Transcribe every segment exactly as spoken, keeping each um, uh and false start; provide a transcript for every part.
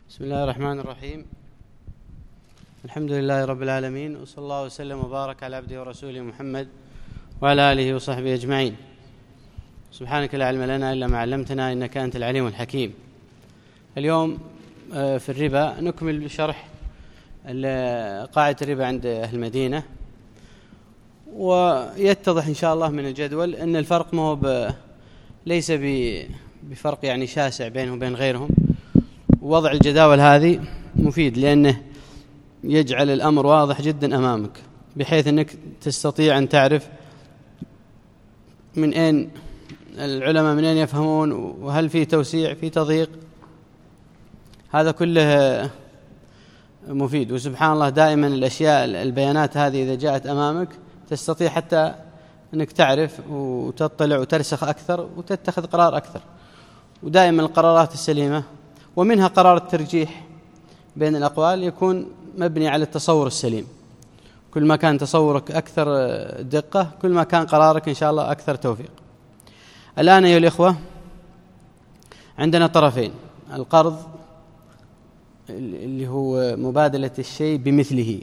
بسم الله الرحمن الرحيم. الحمد لله رب العالمين، وصلى الله وسلم وبارك على عبده ورسوله محمد وعلى آله وصحبه أجمعين. سبحانك لا علم لنا إلا ما علمتنا إنك أنت العليم الحكيم. اليوم في الربا نكمل شرح قاعدة الربا عند أهل المدينة، ويتضح إن شاء الله من الجدول أن الفرق ما هو ليس بفرق يعني شاسع بينه وبين غيرهم. ووضع الجداول هذه مفيد لأنه يجعل الأمر واضح جدا أمامك، بحيث أنك تستطيع أن تعرف من أين العلماء من أين يفهمون، وهل في توسيع في تضييق. هذا كله مفيد. وسبحان الله دائما الأشياء البيانات هذه إذا جاءت أمامك تستطيع حتى أنك تعرف وتطلع وترسخ أكثر وتتخذ قرار أكثر. ودائما القرارات السليمة ومنها قرار الترجيح بين الأقوال يكون مبني على التصور السليم. كل ما كان تصورك أكثر دقة كل ما كان قرارك إن شاء الله أكثر توفيق. الآن أيها الإخوة عندنا طرفين: القرض اللي هو مبادلة الشيء بمثله،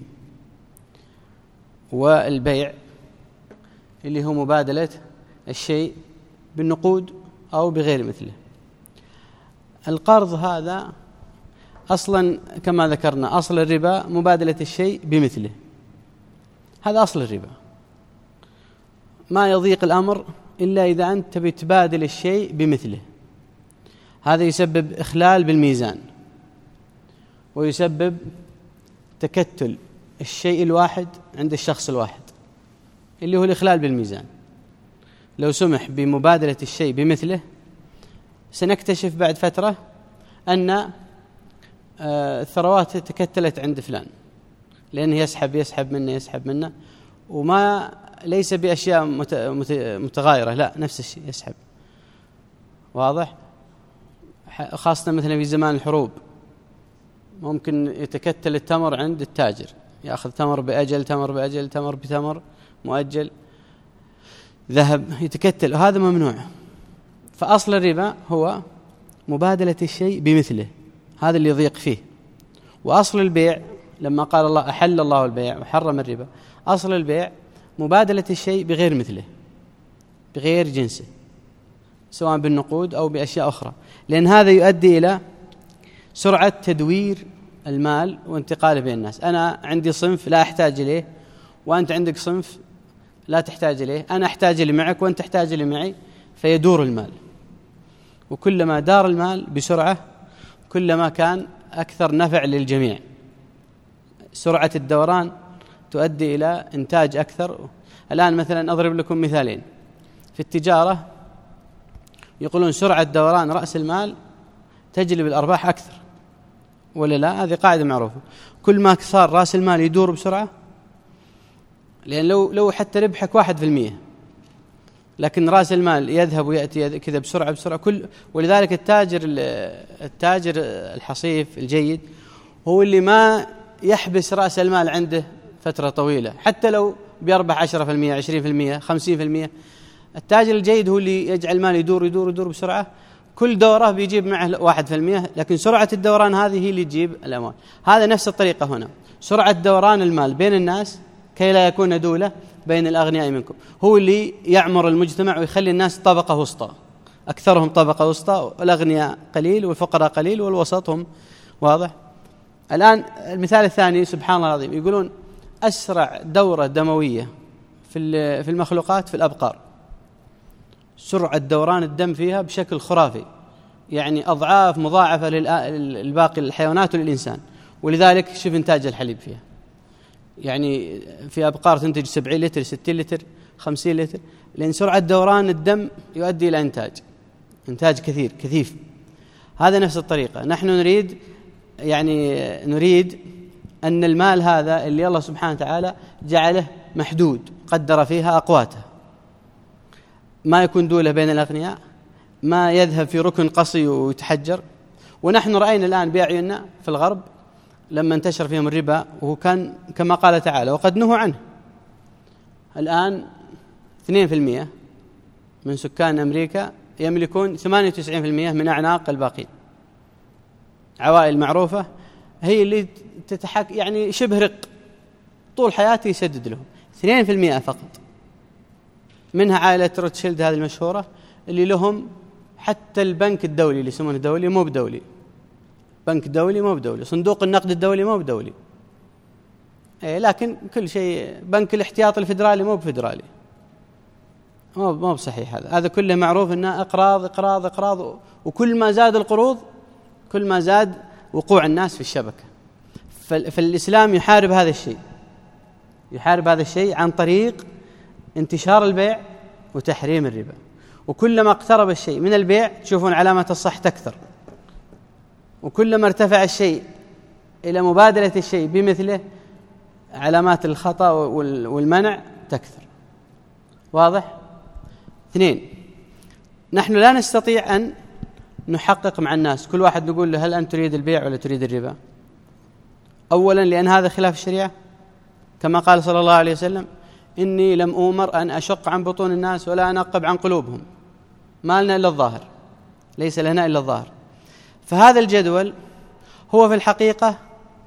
والبيع اللي هو مبادلة الشيء بالنقود أو بغير مثله. القرض هذا أصلا كما ذكرنا أصل الربا مبادلة الشيء بمثله، هذا أصل الربا. ما يضيق الأمر إلا إذا أنت تبي تبادل الشيء بمثله. هذا يسبب إخلال بالميزان، ويسبب تكتل الشيء الواحد عند الشخص الواحد اللي هو الإخلال بالميزان. لو سمح بمبادلة الشيء بمثله سنكتشف بعد فترة أن الثروات تكتلت عند فلان، لأنه يسحب يسحب منه يسحب منه، وما ليس بأشياء متغايرة، لا نفس الشيء يسحب. واضح؟ خاصة مثلا في زمان الحروب ممكن يتكتل التمر عند التاجر، يأخذ تمر بأجل تمر بأجل تمر بتمر مؤجل ذهب يتكتل، وهذا ممنوع. فأصل الربا هو مبادلة الشيء بمثله، هذا اللي يضيق فيه. وأصل البيع لما قال الله أحل الله البيع وحرم الربا، أصل البيع مبادلة الشيء بغير مثله بغير جنسه، سواء بالنقود أو بأشياء أخرى، لأن هذا يؤدي إلى سرعة تدوير المال وانتقاله بين الناس. أنا عندي صنف لا أحتاج إليه وأنت عندك صنف لا تحتاج إليه، أنا أحتاج إلي معك وأنت تحتاج إلي معي، فيدور المال. وكلما دار المال بسرعة كلما كان أكثر نفع للجميع. سرعة الدوران تؤدي إلى إنتاج أكثر. الآن مثلا أضرب لكم مثالين. في التجارة يقولون سرعة دوران رأس المال تجلب الأرباح أكثر، ولا لا؟ هذه قاعدة معروفة. كل ما صار رأس المال يدور بسرعة، لأن لو لو حتى ربحك واحد في المية لكن رأس المال يذهب ويأتي كذا بسرعة بسرعة كل ولذلك التاجر التاجر الحصيف الجيد هو اللي ما يحبس رأس المال عنده فترة طويلة، حتى لو بيربح عشرة في المية عشرين في المية خمسين في المية. التاجر الجيد هو اللي يجعل المال يدور يدور يدور بسرعة، كل دورة بيجيب معه واحد في المية، لكن سرعة الدوران هذه هي اللي تجيب الأموال. هذا نفس الطريقة هنا، سرعة دوران المال بين الناس كي لا يكون دولة بين الأغنياء منكم، هو اللي يعمر المجتمع ويخلي الناس طبقة وسطى، أكثرهم طبقة وسطى، والأغنياء قليل والفقراء قليل والوسط هم. واضح؟ الآن المثال الثاني سبحان الله العظيم، يقولون أسرع دورة دموية في في المخلوقات في الأبقار، سرعة دوران الدم فيها بشكل خرافي، يعني أضعاف مضاعفة للباقي الحيوانات وللإنسان. ولذلك شوف إنتاج الحليب فيها، يعني في أبقار تنتج سبعين لتر ستين لتر خمسين لتر، لأن سرعة دوران الدم يؤدي إلى إنتاج إنتاج كثير كثيف. هذا نفس الطريقة. نحن نريد يعني نريد أن المال هذا اللي الله سبحانه وتعالى جعله محدود قدر فيها أقواته، ما يكون دولة بين الأغنياء، ما يذهب في ركن قصي ويتحجر. ونحن رأينا الآن بأعيننا في الغرب لما انتشر فيهم الربا، وهو كان كما قال تعالى وقد نهوا عنه. الآن اثنين في المئة من سكان أمريكا يملكون ثمانية وتسعين في المئة من أعناق الباقين. عوائل معروفة هي اللي تتحك يعني شبه رق طول حياته يسدد لهم، اثنين في المئة فقط، منها عائلة روتشيلد هذه المشهورة اللي لهم حتى البنك الدولي اللي يسمونه دولي مو بدولي، بنك دولي مو بدولي، صندوق النقد الدولي مو بدولي، إيه لكن كل شيء، بنك الاحتياط الفدرالي مو بفدرالي، مو مو بصحيح. هذا هذا كله معروف انه اقراض اقراض اقراض، وكل ما زاد القروض كل ما زاد وقوع الناس في الشبكة. فالإسلام يحارب هذا الشيء، يحارب هذا الشيء عن طريق انتشار البيع وتحريم الربا. وكلما اقترب الشيء من البيع تشوفون علامة الصح تكثر، وكلما ارتفع الشيء إلى مبادلة الشيء بمثله علامات الخطأ والمنع تكثر. واضح؟ اثنين، نحن لا نستطيع أن نحقق مع الناس كل واحد نقول له هل أنت تريد البيع ولا تريد الربا؟ أولا لأن هذا خلاف الشريعة، كما قال صلى الله عليه وسلم إني لم أؤمر أن أشق عن بطون الناس ولا أنقب عن قلوبهم، ما لنا إلا الظاهر، ليس لنا إلا الظاهر. فهذا الجدول هو في الحقيقة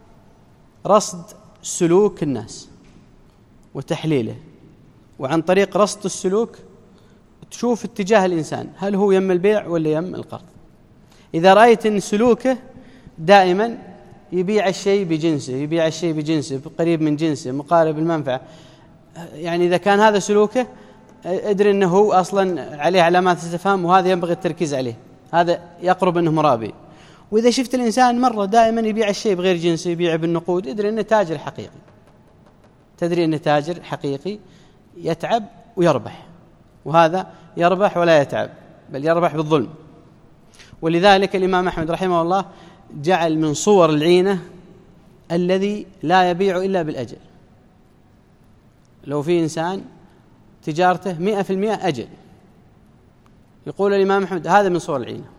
رصد سلوك الناس وتحليله، وعن طريق رصد السلوك تشوف اتجاه الإنسان هل هو يم البيع ولا يم القرض. إذا رأيت أن سلوكه دائما يبيع الشيء بجنسه، يبيع الشيء بجنسه قريب من جنسه مقارب المنفعة، يعني إذا كان هذا سلوكه ادري أنه هو أصلا عليه علامات استفهام وهذا ينبغي التركيز عليه، هذا يقرب أنه مرابي. وإذا شفت الإنسان مرة دائما يبيع الشيء بغير جنسه، يبيع بالنقود، ادري أنه تاجر حقيقي، تدري أنه تاجر حقيقي يتعب ويربح، وهذا يربح ولا يتعب بل يربح بالظلم. ولذلك الإمام أحمد رحمه الله جعل من صور العينة الذي لا يبيع إلا بالأجل. لو في إنسان تجارته مئة في المئة أجل، يقول الإمام أحمد هذا من صور العينة.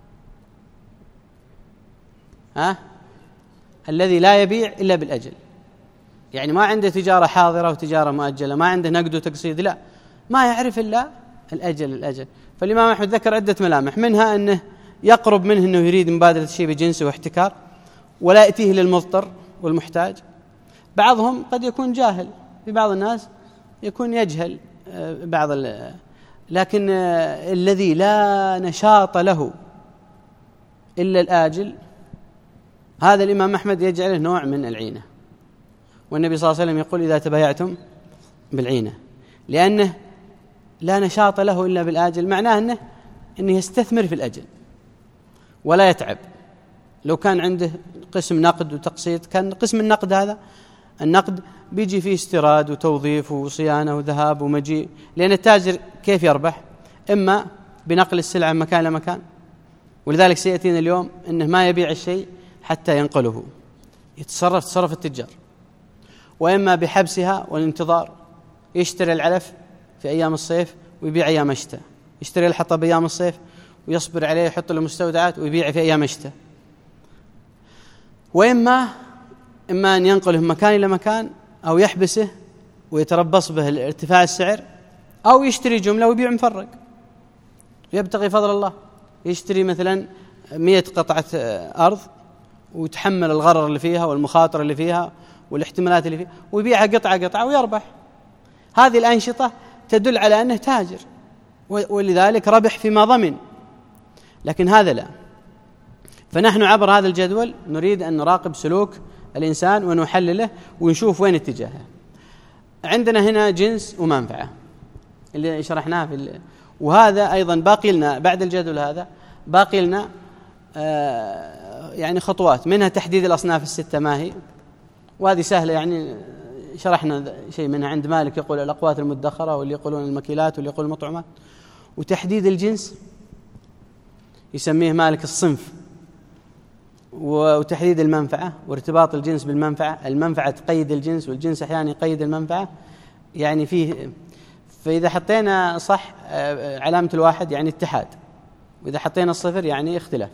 ها؟ الذي لا يبيع إلا بالأجل، يعني ما عنده تجارة حاضرة وتجارة مؤجلة، ما عنده نقد وتقسيط، لا، ما يعرف إلا الأجل الأجل. فالإمام أحمد ذكر عدة ملامح، منها أنه يقرب منه أنه يريد مبادلة الشيء بجنسه واحتكار، ولا يأتيه للمضطر والمحتاج. بعضهم قد يكون جاهل، في بعض الناس يكون يجهل بعض، لكن الذي لا نشاط له إلا الآجل هذا الإمام أحمد يجعله نوع من العينة. والنبي صلى الله عليه وسلم يقول إذا تبايعتم بالعينة، لأنه لا نشاط له إلا بالآجل، معناه أنه, إنه يستثمر في الأجل ولا يتعب. لو كان عنده قسم نقد وتقسيط، كان قسم النقد هذا النقد بيجي فيه استيراد وتوظيف وصيانة وذهاب ومجيء، لأن التاجر كيف يربح؟ إما بنقل السلعة من مكان لمكان، ولذلك سيأتينا اليوم أنه ما يبيع الشيء حتى ينقله، يتصرف تصرف التجار، وإما بحبسها والانتظار، يشتري العلف في أيام الصيف ويبيع أيام الشتاء، يشتري الحطب أيام الصيف ويصبر عليه يحط له مستودعات ويبيع في أيام الشتاء، وإما إما أن ينقله من مكان إلى مكان أو يحبسه ويتربص به ارتفاع السعر، أو يشتري جملة ويبيع مفرق يبتغي فضل الله، يشتري مثلا مئة قطعة أرض ويتحمل الغرر اللي فيها والمخاطر اللي فيها والاحتمالات اللي فيها ويبيعها قطعة قطعة ويربح. هذه الأنشطة تدل على أنه تاجر، ولذلك ربح فيما ضمن، لكن هذا لا. فنحن عبر هذا الجدول نريد أن نراقب سلوك الإنسان ونحلله ونشوف وين اتجاهه. عندنا هنا جنس ومنفعة اللي شرحناه في ال... وهذا أيضا باقي لنا بعد الجدول هذا باقي لنا آه يعني خطوات، منها تحديد الأصناف الستة ما هي، وهذه سهلة، يعني شرحنا شيء منها عند مالك يقول الأقوات المدخرة، واللي يقولون المكيلات، واللي يقول المطعمات. وتحديد الجنس يسميه مالك الصنف، وتحديد المنفعة وارتباط الجنس بالمنفعة، المنفعة تقيد الجنس والجنس أحيانا يقيد المنفعة، يعني فيه. فإذا حطينا صح علامة الواحد يعني اتحاد، وإذا حطينا الصفر يعني اختلاف.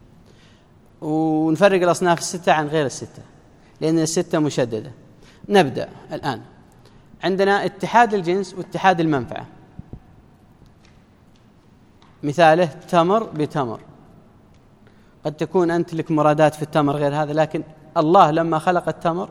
ونفرق الأصناف الستة عن غير الستة لأن الستة مشددة. نبدأ الآن. عندنا اتحاد الجنس واتحاد المنفعة، مثاله تمر بتمر قد تكون أنت لك مرادات في التمر غير هذا، لكن الله لما خلق التمر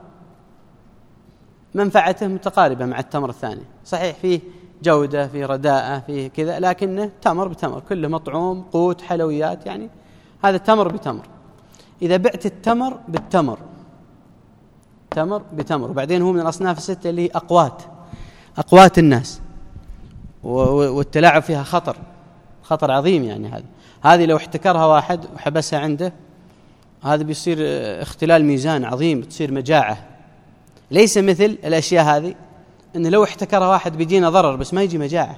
منفعته متقاربة مع التمر الثاني، صحيح فيه جودة، فيه رداءة، فيه كذا، لكنه تمر بتمر، كله مطعوم، قوت، حلويات، يعني هذا تمر بتمر. إذا بعت التمر بالتمر، تمر بتمر، وبعدين هو من الأصناف الستة اللي هي أقوات، أقوات الناس، والتلاعب فيها خطر، خطر عظيم. يعني هذا هذه لو احتكرها واحد وحبسها عنده، هذا بيصير اختلال ميزان عظيم، تصير مجاعة. ليس مثل الأشياء هذه إنه لو احتكرها واحد بيجينا ضرر بس ما يجي مجاعة.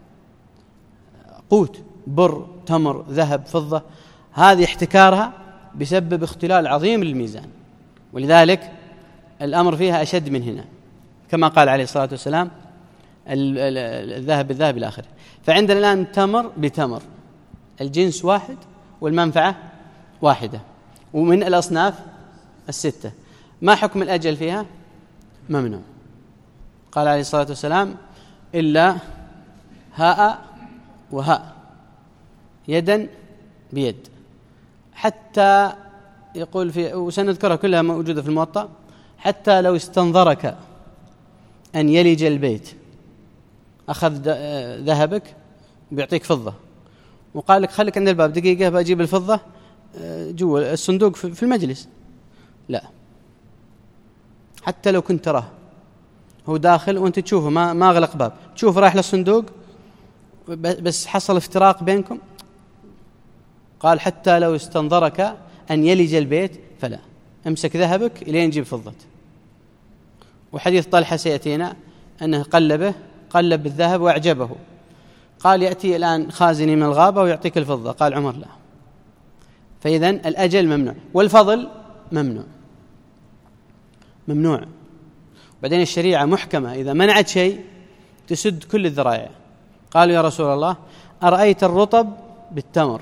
قوت، بر، تمر، ذهب، فضة، هذه احتكارها بسبب اختلال عظيم للميزان، ولذلك الأمر فيها أشد من هنا، كما قال عليه الصلاة والسلام الذهب بالذهب إلى آخره. فعندنا الآن تمر بتمر، الجنس واحد والمنفعة واحدة، ومن الأصناف الستة. ما حكم الأجل فيها؟ ممنوع. قال عليه الصلاة والسلام إلا هاء وهاء، يدا بيد، حتى يقول في، وسنذكرها كلها موجودة في الموطأ، حتى لو استنظرك أن يلج البيت، أخذ ذهبك وبيعطيك فضة وقال لك خليك عند الباب دقيقة بأجيب الفضة جوا الصندوق في المجلس، لا، حتى لو كنت تراه هو داخل وانت تشوفه ما ما أغلق باب، تشوف رايح للصندوق بس حصل افتراق بينكم، قال حتى لو استنظرك أن يلج البيت فلا، امسك ذهبك إلين جيب فضة. وحديث طلحة سيأتينا أنه قلبه قلب بالذهب وأعجبه، قال يأتي الآن خازني من الغابة ويعطيك الفضة، قال عمر لا. فإذن الأجل ممنوع، والفضل ممنوع، ممنوع. بعدين الشريعة محكمة، إذا منعت شيء تسد كل الذرائع. قالوا يا رسول الله أرأيت الرطب بالتمر،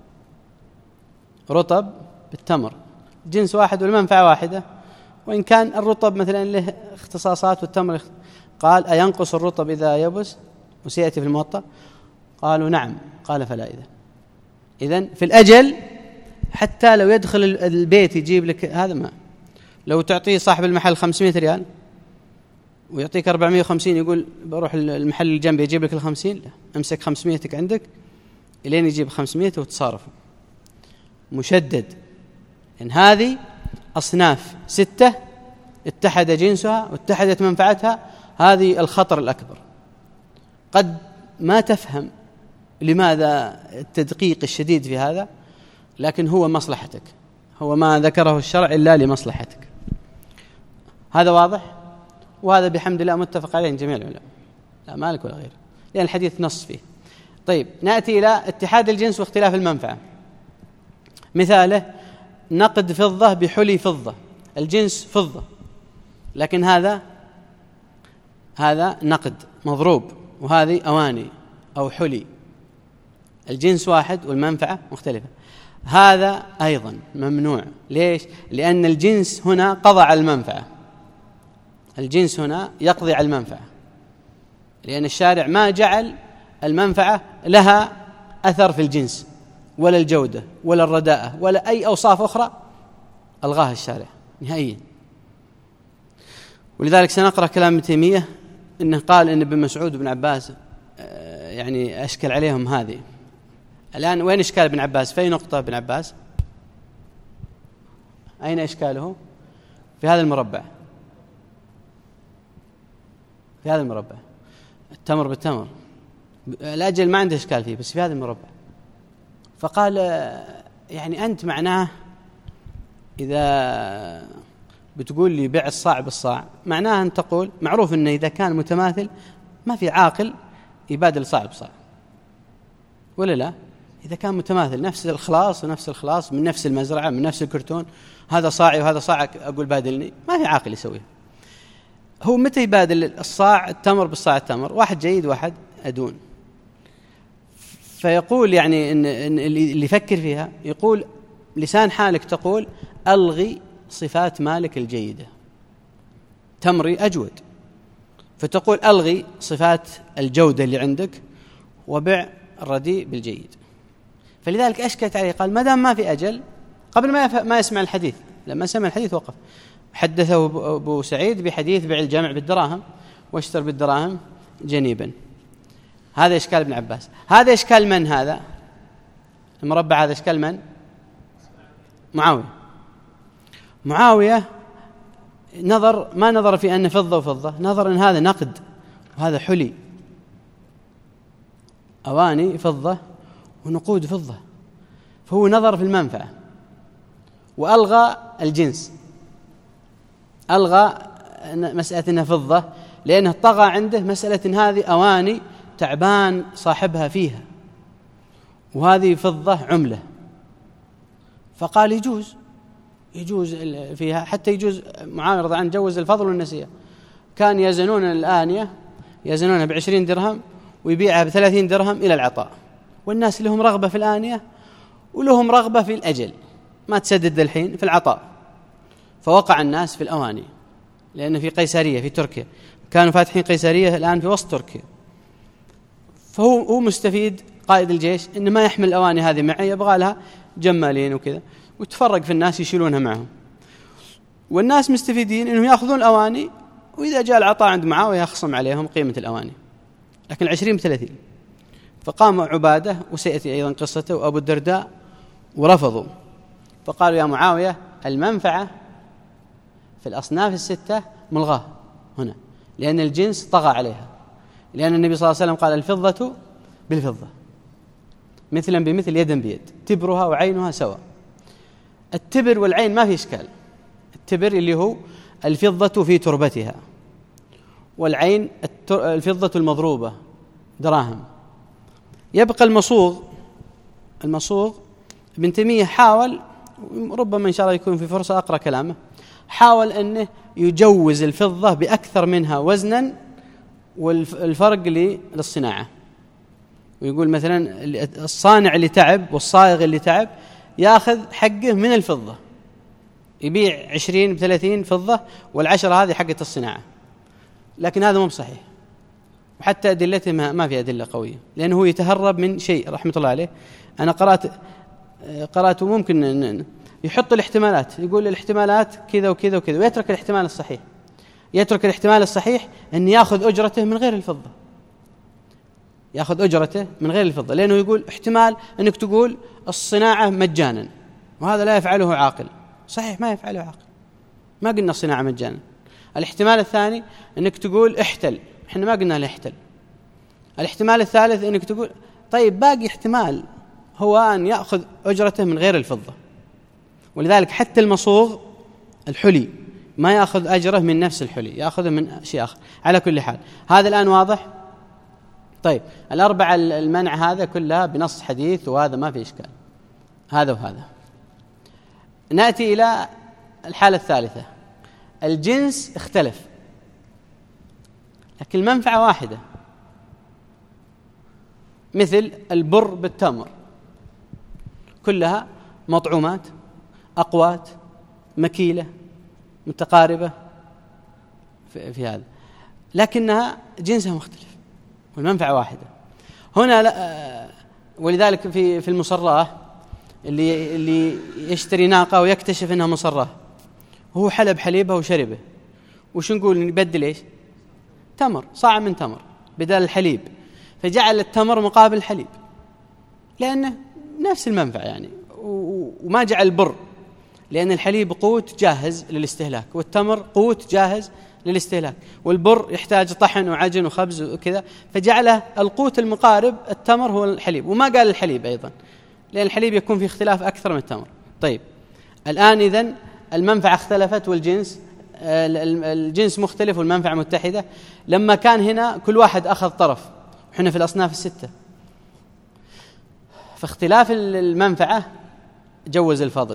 رطب بالتمر جنس واحد والمنفعة واحدة، وإن كان الرطب مثلا له اختصاصات والتمر اخت... قال أينقص الرطب إذا يبس؟ وسيأتي في الموطأ. قالوا نعم، قال فلا. إذن إذن في الأجل حتى لو يدخل البيت يجيب لك هذا، ما لو تعطيه صاحب المحل خمسمائة ريال ويعطيك أربعمائة وخمسين يقول بروح المحل الجنب يجيب لك الخمسين، لا، امسك خمسمائتك عندك إلين يجيب خمسمائة وتصارفوا مشدد. إن هذه أصناف ستة اتحد جنسها واتحدت منفعتها، هذه الخطر الأكبر. قد ما تفهم لماذا التدقيق الشديد في هذا، لكن هو مصلحتك، هو ما ذكره الشرع إلا لمصلحتك. هذا واضح، وهذا بحمد الله متفق عليه جميع العلماء، لا مالك ولا غيره، لأن الحديث نص فيه. طيب نأتي إلى اتحاد الجنس واختلاف المنفعة. مثاله نقد فضة بحلي فضة، الجنس فضة لكن هذا هذا نقد مضروب، وهذه أواني أو حلي، الجنس واحد والمنفعة مختلفة، هذا أيضا ممنوع. ليش؟ لأن الجنس هنا قضى على المنفعة، الجنس هنا يقضي على المنفعة، لأن الشارع ما جعل المنفعة لها أثر في الجنس ولا الجودة ولا الرداءة ولا أي أوصاف أخرى، ألغاها الشارع نهائيا. ولذلك سنقرأ كلام ابن تيمية إنه قال إن ابن مسعود وابن عباس يعني أشكل عليهم هذه. الآن وين إشكال ابن عباس؟ في أي نقطة ابن عباس؟ أين إشكاله؟ في هذا المربع، في هذا المربع، التمر بالتمر، الأجل ما عنده إشكال فيه، بس في هذا المربع. فقال يعني أنت معناه إذا بتقول لي بيع الصاع بالصاع، معناه أن تقول معروف أنه إذا كان متماثل ما في عاقل يبادل صاع بصاع، ولا لا؟ إذا كان متماثل نفس الخلاص ونفس الخلاص من نفس المزرعة من نفس الكرتون، هذا صاعي وهذا صاعك، أقول بادلني، ما في عاقل يسويها. هو متى يبادل الصاع التمر بالصاع التمر؟ واحد جيد واحد أدون. فيقول يعني إن, إن اللي يفكر فيها يقول لسان حالك تقول ألغي صفات مالك الجيدة، تمري أجود، فتقول ألغي صفات الجودة اللي عندك وبع الرديء بالجيد. فلذلك أشكت عليه، قال ما دام ما في أجل قبل ما ما يسمع الحديث، لما سمع الحديث وقف. حدثه أبو سعيد بحديث بيع الجمع بالدراهم واشتر بالدراهم جنيبا. هذا إشكال ابن عباس. هذا إشكال من؟ هذا المربع هذا إشكال من؟ معاوية. معاوية نظر ما نظر في أن فضة وفضة، نظر أن هذا نقد وهذا حلي، أواني فضة ونقود فضة، فهو نظر في المنفعة وألغى الجنس، ألغى مسألة أنها فضة لأنه طغى عنده مسألة هذه أواني تعبان صاحبها فيها وهذه فضة عملة، فقال يجوز يجوز فيها، حتى يجوز. معاوية رضي الله عنه جوز الفضل والنسيئة، كان يزنون الآنية يزنونها بعشرين درهم ويبيعها بثلاثين درهم إلى العطاء، والناس لهم رغبة في الآنية ولهم رغبة في الأجل، ما تسدد الحين في العطاء، فوقع الناس في الأواني، لأن في قيسارية في تركيا كانوا فاتحين قيسارية الآن في وسط تركيا، فهو هو مستفيد قائد الجيش إنه ما يحمل الأواني هذه معي، يبغى لها جمالين وكذا، وتفرق في الناس يشيلونها معهم، والناس مستفيدين إنهم يأخذون الأواني، وإذا جاء العطاء عند معاوية يخصم عليهم قيمة الأواني، لكن العشرين بثلاثين. فقام عبادة وسيأتي أيضا قصته وأبو الدرداء ورفضوا، فقالوا يا معاوية المنفعة في الأصناف الستة ملغاة هنا، لأن الجنس طغى عليها، لأن النبي صلى الله عليه وسلم قال الفضة بالفضة مثلا بمثل يدا بيد، تبرها وعينها سواء. التبر والعين ما في إشكال، التبر اللي هو الفضة في تربتها، والعين الفضة المضروبة دراهم. يبقى المصوغ. المصوغ ابن تيمية حاول، ربما إن شاء الله يكون في فرصة أقرأ كلامه، حاول أنه يجوز الفضة بأكثر منها وزنا والفرق للصناعة، ويقول مثلا الصانع اللي تعب والصائغ اللي تعب ياخذ حقه من الفضة، يبيع عشرين بثلاثين فضة والعشرة هذه حقة الصناعة، لكن هذا مو صحيح، وحتى أدلته ما في أدلة قوية، لأنه هو يتهرب من شيء رحمة الله عليه. أنا قرأت قرأت ممكن يحط الاحتمالات، يقول الاحتمالات كذا وكذا وكذا، ويترك الاحتمال الصحيح، يترك الاحتمال الصحيح أن يأخذ أجرته من غير الفضة، يأخذ أجرته من غير الفضة، لأنه يقول احتمال أنك تقول الصناعة مجانا، وهذا لا يفعله عاقل. صحيح ما يفعله عاقل، ما قلنا الصناعة مجانا. الاحتمال الثاني أنك تقول احتل، احنا ما قلنا له احتل. الاحتمال الثالث أنك تقول طيب باقي احتمال هو أن يأخذ أجرته من غير الفضة، ولذلك حتى المصوغ الحلي ما يأخذ أجره من نفس الحلي، يأخذه من شيء آخر. على كل حال هذا الآن واضح. طيب الأربعة المنع هذا كلها بنص حديث، وهذا ما في إشكال، هذا وهذا. نأتي إلى الحالة الثالثة، الجنس اختلف لكن المنفعة واحدة، مثل البر بالتمر، كلها مطعومات أقوات مكيلة متقاربة في, في هذا، لكنها جنسها مختلف والمنفعة واحدة. هنا لا، ولذلك في في المصراه اللي اللي يشتري ناقة ويكتشف أنها مصراه، هو حلب حليبها وشربه، وش نقول نبدل إيش؟ تمر، صاع من تمر بدل الحليب، فجعل التمر مقابل الحليب لأنه نفس المنفعة يعني، وما جعل البر، لأن الحليب قوت جاهز للاستهلاك، والتمر قوت جاهز للاستهلاك، والبر يحتاج طحن وعجن وخبز وكذا، فجعله القوت المقارب التمر هو الحليب، وما قال الحليب أيضا، لأن الحليب يكون فيه اختلاف أكثر من التمر. طيب الآن إذن المنفعة اختلفت والجنس الجنس مختلف والمنفعة متحدة. لما كان هنا كل واحد أخذ طرف، وحنا في الأصناف الستة، فاختلاف المنفعة جوز الفضل،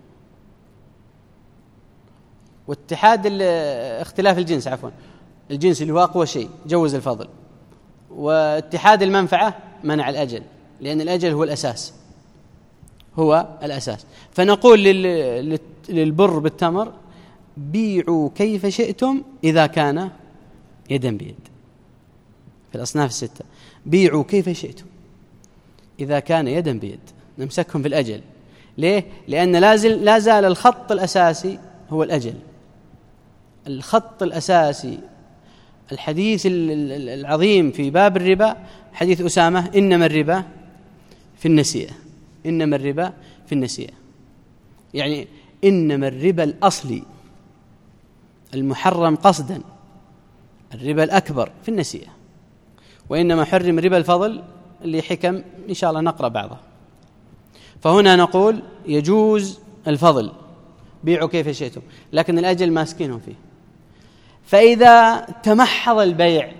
واتحاد اختلاف الجنس عفوا الجنس اللي هو أقوى شيء جوز الفضل، واتحاد المنفعة منع الأجل، لأن الأجل هو الأساس هو الأساس. فنقول للبر بالتمر بيعوا كيف شئتم إذا كان يدا بيد، في الأصناف الستة بيعوا كيف شئتم إذا كان يدا بيد، نمسكهم في الأجل، ليه؟ لأن لازل لا زال الخط الأساسي هو الأجل. الخط الأساسي الحديث العظيم في باب الربا حديث أسامة: إنما الربا في النسيئة. إنما الربا في النسيئة، يعني إنما الربا الأصلي المحرم قصدا الربا الأكبر في النسيئة، وإنما حرم ربا الفضل اللي حكم إن شاء الله نقرأ بعضه. فهنا نقول يجوز الفضل، بيعوا كيف شئتم، لكن الأجل ماسكينهم فيه. فإذا تمحض البيع،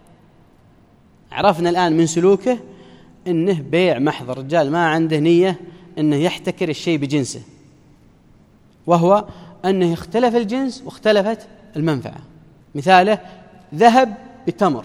عرفنا الآن من سلوكه إنه بيع محض، الرجال ما عنده نية إنه يحتكر الشيء بجنسه، وهو أنه اختلف الجنس واختلفت المنفعة. مثاله ذهب بتمر،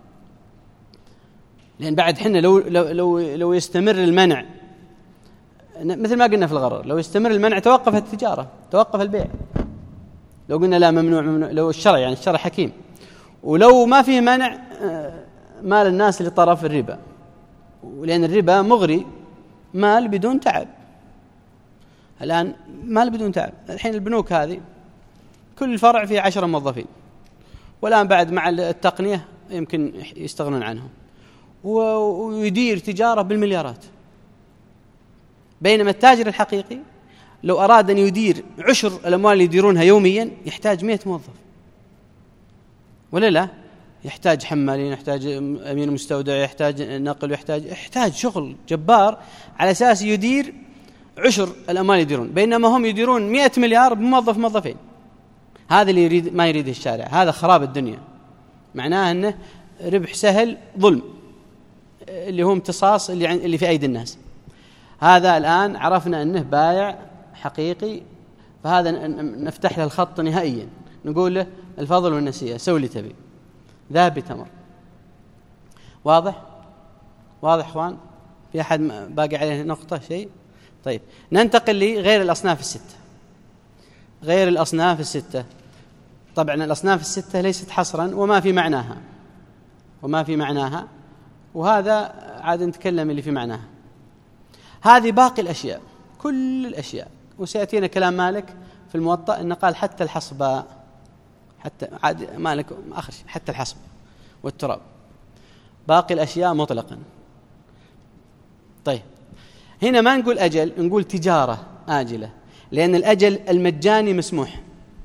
لأن بعد حنا لو, لو, لو, لو يستمر المنع مثل ما قلنا في الغرر، لو يستمر المنع توقفت التجارة، توقف البيع. لو قلنا لا ممنوع, ممنوع لو الشرع يعني الشرع حكيم، ولو ما فيه منع مال الناس لطرف الربا، ولأن الربا مغري، مال بدون تعب. الآن مال بدون تعب. الحين البنوك هذه كل فرع فيه عشرة موظفين، والآن بعد مع التقنية يمكن يستغنون عنهم، ويدير تجارة بالمليارات. بينما التاجر الحقيقي لو أراد أن يدير عشر الأموال اللي يديرونها يوميا يحتاج مئة موظف، ولا لا؟ يحتاج حمالين، يحتاج أمين مستودع، يحتاج نقل، يحتاج يحتاج شغل جبار على أساس يدير عشر الأموال يديرون، بينما هم يديرون مئة مليار بموظف موظفين. هذا اللي يريد ما يريده الشارع، هذا خراب الدنيا. معناه أنه ربح سهل ظلم، اللي هو امتصاص اللي اللي في أيدي الناس. هذا الآن عرفنا أنه بايع حقيقي، فهذا نفتح له الخط نهائيا، نقول له الفضل والنسيئة، سوي اللي تبي، ذهب بتمر. واضح؟ واضح اخوان؟ في أحد باقي عليه نقطة شيء؟ طيب ننتقل لغير الأصناف الستة. غير الأصناف الستة، طبعا الأصناف الستة ليست حصرا وما في معناها، وما في معناها، وهذا عاد نتكلم اللي في معناها. هذه باقي الأشياء، كل الأشياء، وسيأتينا كلام مالك في الموطأ إنه قال حتى الحصبة، حتى عاد مالك آخر شيء حتى الحصب والتراب، باقي الأشياء مطلقا. طيب هنا ما نقول أجل، نقول تجارة آجلة، لأن الأجل المجاني مسموح.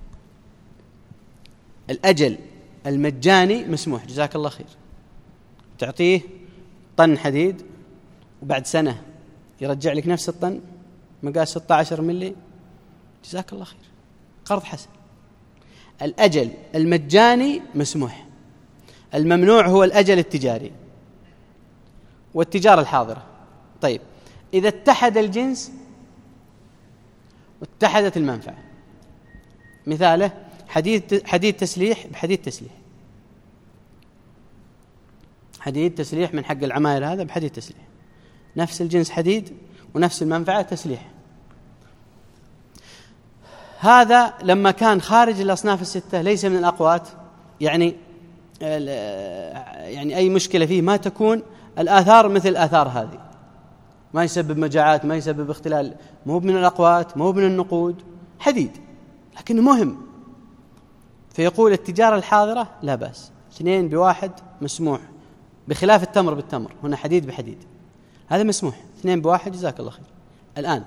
الأجل المجاني مسموح، جزاك الله خير. تعطيه طن حديد وبعد سنة يرجع لك نفس الطن مقاس ستة عشر ملي، جزاك الله خير، قرض حسن. الأجل المجاني مسموح، الممنوع هو الأجل التجاري والتجارة الحاضرة. طيب إذا اتحد الجنس واتحدت المنفعة، مثاله حديد حديد تسليح بحديد تسليح، حديد تسليح من حق العماير هذا بحديد تسليح، نفس الجنس حديد ونفس المنفعة تسليح. هذا لما كان خارج الأصناف الستة ليس من الأقوات، يعني يعني أي مشكلة فيه ما تكون الآثار مثل الآثار هذه، ما يسبب مجاعات، ما يسبب اختلال، مو من الأقوات، مو من النقود، حديد لكن مهم. فيقول التجارة الحاضرة لا بأس، اثنين بواحد مسموح، بخلاف التمر بالتمر، هنا حديد بحديد، هذا مسموح، اثنين بواحد جزاك الله خير. الآن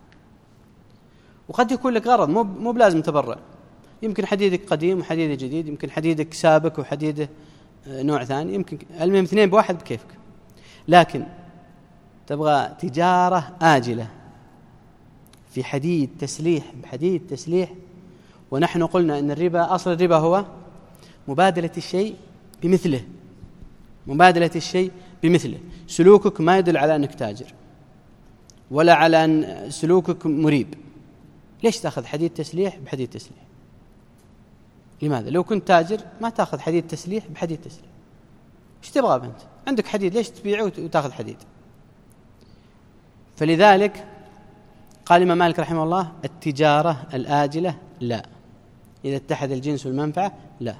وقد يكون لك غرض، مو مو بلازم تبرع، يمكن حديدك قديم وحديدك جديد، يمكن حديدك سابك وحديده نوع ثاني، يمكن المهم اثنين بواحد بكيفك. لكن تبغى تجارة آجلة في حديد تسليح بحديد تسليح، ونحن قلنا أن الربا، أصل الربا هو مبادلة الشيء بمثله، مبادلة الشيء بمثله. سلوكك ما يدل على أنك تاجر ولا على أن سلوكك مريب. ليش تأخذ حديد تسليح بحديد تسليح؟ لماذا؟ لو كنت تاجر ما تأخذ حديد تسليح بحديد تسليح. إيش تبغى أنت؟ عندك حديد، ليش تبيعه وتأخذ حديد؟ فلذلك قال الإمام مالك رحمه الله التجارة الآجلة لا، إذا اتحد الجنس والمنفعة لا.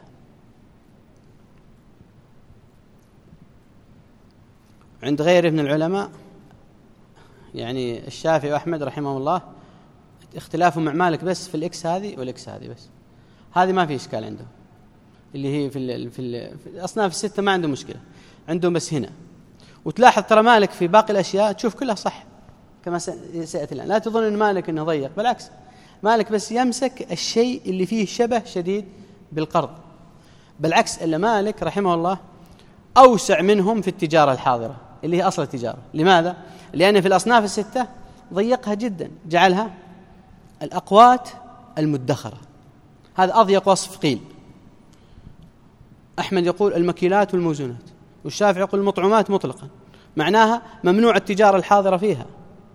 عند غيره من العلماء يعني الشافعي وأحمد رحمه الله اختلافهم مع مالك بس في الإكس هذه والإكس هذه بس، هذه ما في إشكال عندهم، اللي هي في, ال في, ال في الأصناف الستة ما عندهم مشكلة عندهم، بس هنا وتلاحظ ترى مالك في باقي الأشياء تشوف كلها صح كما سيأتي الآن. لا تظن أن مالك أنه ضيق، بالعكس مالك بس يمسك الشيء اللي فيه شبه شديد بالقرض، بالعكس إلا مالك رحمه الله أوسع منهم في التجارة الحاضرة اللي هي أصل التجارة. لماذا؟ لأن في الأصناف الستة ضيقها جدا، جعلها الأقوات المدخرة، هذا أضيق وصف قيل. أحمد يقول المكيلات والموزونات، والشافعي يقول المطعومات مطلقا، معناها ممنوع التجارة الحاضرة فيها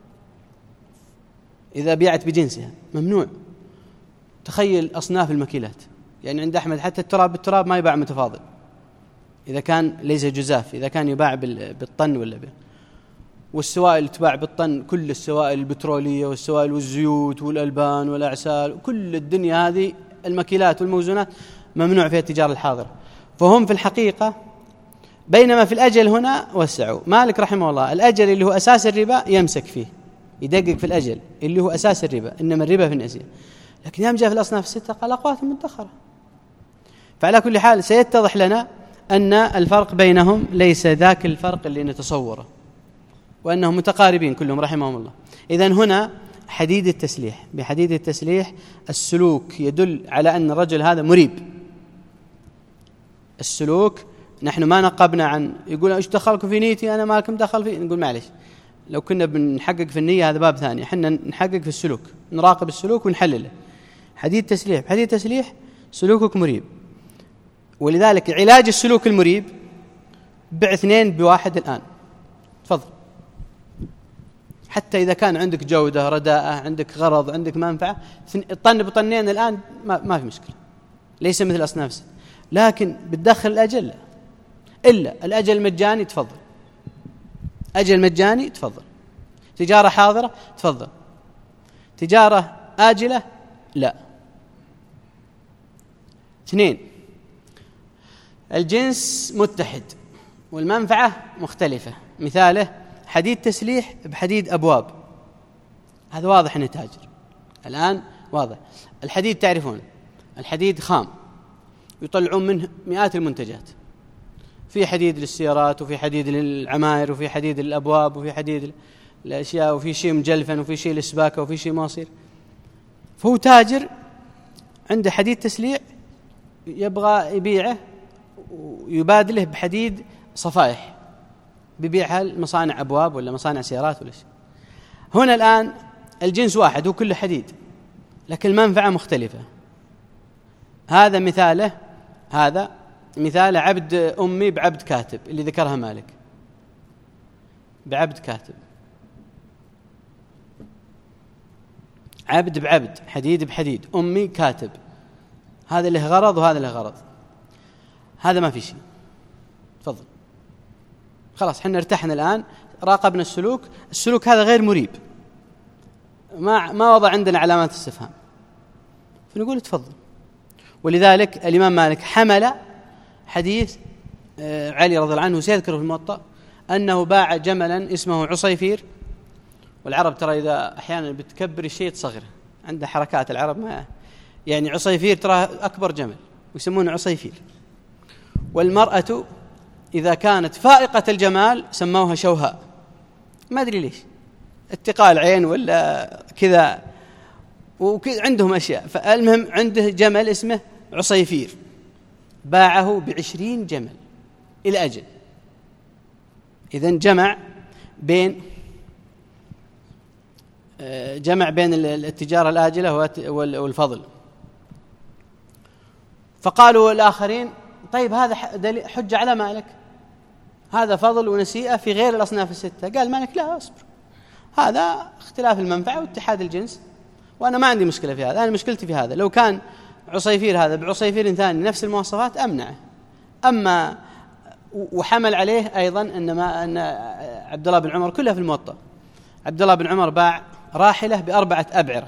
إذا بيعت بجنسها ممنوع. تخيل أصناف المكيلات، يعني عند أحمد حتى التراب بالتراب ما يباع متفاضل إذا كان ليس جزاف، إذا كان يباع بالطن ولا به. والسوائل تباع بالطن، كل السوائل البترولية والسوائل والزيوت والألبان والأعسال، كل الدنيا هذه المكيلات والموزونات ممنوع فيها التجارة الحاضرة. فهم في الحقيقة بينما في الأجل هنا وسعوا. مالك رحمه الله الأجل اللي هو أساس الربا يمسك فيه، يدقق في الأجل اللي هو أساس الربا، إنما الربا في النسيئة. لكن يوم جاء في الأصناف الستة قال أقوات مدخرة. فعلى كل حال سيتضح لنا أن الفرق بينهم ليس ذاك الفرق اللي نتصوره، وأنهم متقاربين كلهم رحمهم الله. إذن هنا حديد التسليح، بحديد التسليح السلوك يدل على أن الرجل هذا مريب. السلوك نحن ما نقبنا عن يقول إيش دخلكم في نيتي أنا ما لكم دخل فيه، نقول معلش لو كنا بنحقق في النية هذا باب ثاني، حنا نحقق في السلوك، نراقب السلوك ونحلله. حديد تسليح، بحديد تسليح سلوكك مريب، ولذلك علاج السلوك المريب باثنين بواحد الآن. تفضل. حتى إذا كان عندك جودة رداءة، عندك غرض، عندك منفعة، الطن بطنين الآن ما, ما في مشكلة، ليس مثل أصناف ست. لكن بتدخل الأجل لا. إلا الأجل المجاني تفضل، أجل مجاني تفضل، تجارة حاضرة تفضل، تجارة آجلة لا. اثنين، الجنس متحد والمنفعة مختلفة، مثاله حديد تسليح بحديد أبواب، هذا واضح أنه تاجر الآن واضح. الحديد تعرفون الحديد خام يطلعون منه مئات المنتجات، في حديد للسيارات وفي حديد للعماير وفي حديد للأبواب وفي حديد الأشياء وفي شيء مجلفن وفي شيء للسباكة وفي شيء ماصير. فهو تاجر عنده حديد تسليح يبغى يبيعه ويبادله بحديد صفائح بيبيعها لمصانع أبواب ولا مصانع سيارات ولا شيء. هنا الآن الجنس واحد هو كله حديد لكن المنفعة مختلفة. هذا مثاله، هذا مثال عبد أمي بعبد كاتب اللي ذكرها مالك، بعبد كاتب، عبد بعبد، حديد بحديد، أمي كاتب، هذا له غرض وهذا له غرض، هذا ما في شيء. تفضل. خلاص حنا ارتحنا الآن، راقبنا السلوك، السلوك هذا غير مريب، ما ما وضع عندنا علامات استفهام، فنقول تفضل. ولذلك الإمام مالك حمل حديث علي رضي الله عنه سيذكره في الموطأ أنه باع جملا اسمه عصيفير، والعرب ترى إذا أحيانا بتكبر الشيء تصغره، عنده حركات العرب ما يعني عصيفير ترى أكبر جمل ويسمونه عصيفير. والمرأة إذا كانت فائقة الجمال سموها شوهاء، ما أدري ليش، اتقاء العين ولا كذا، وعندهم أشياء. فالمهم عنده جمل اسمه عصيفير باعه بعشرين جمل إلى أجل. إذن جمع بين جمع بين التجارة الآجلة والفضل. فقالوا الآخرين طيب هذا حجة على مالك، هذا فضل ونسيئة في غير الأصناف الستة. قال مالك لا أصبر، هذا اختلاف المنفعة واتحاد الجنس، وأنا ما عندي مشكلة في هذا، أنا مشكلتي في هذا لو كان عصيفير هذا بعصيفير ثاني نفس المواصفات أمنعه. أما وحمل عليه أيضا أن ما أن عبد الله بن عمر كلها في الموطأ، عبد الله بن عمر باع راحلة بأربعة أبعرة،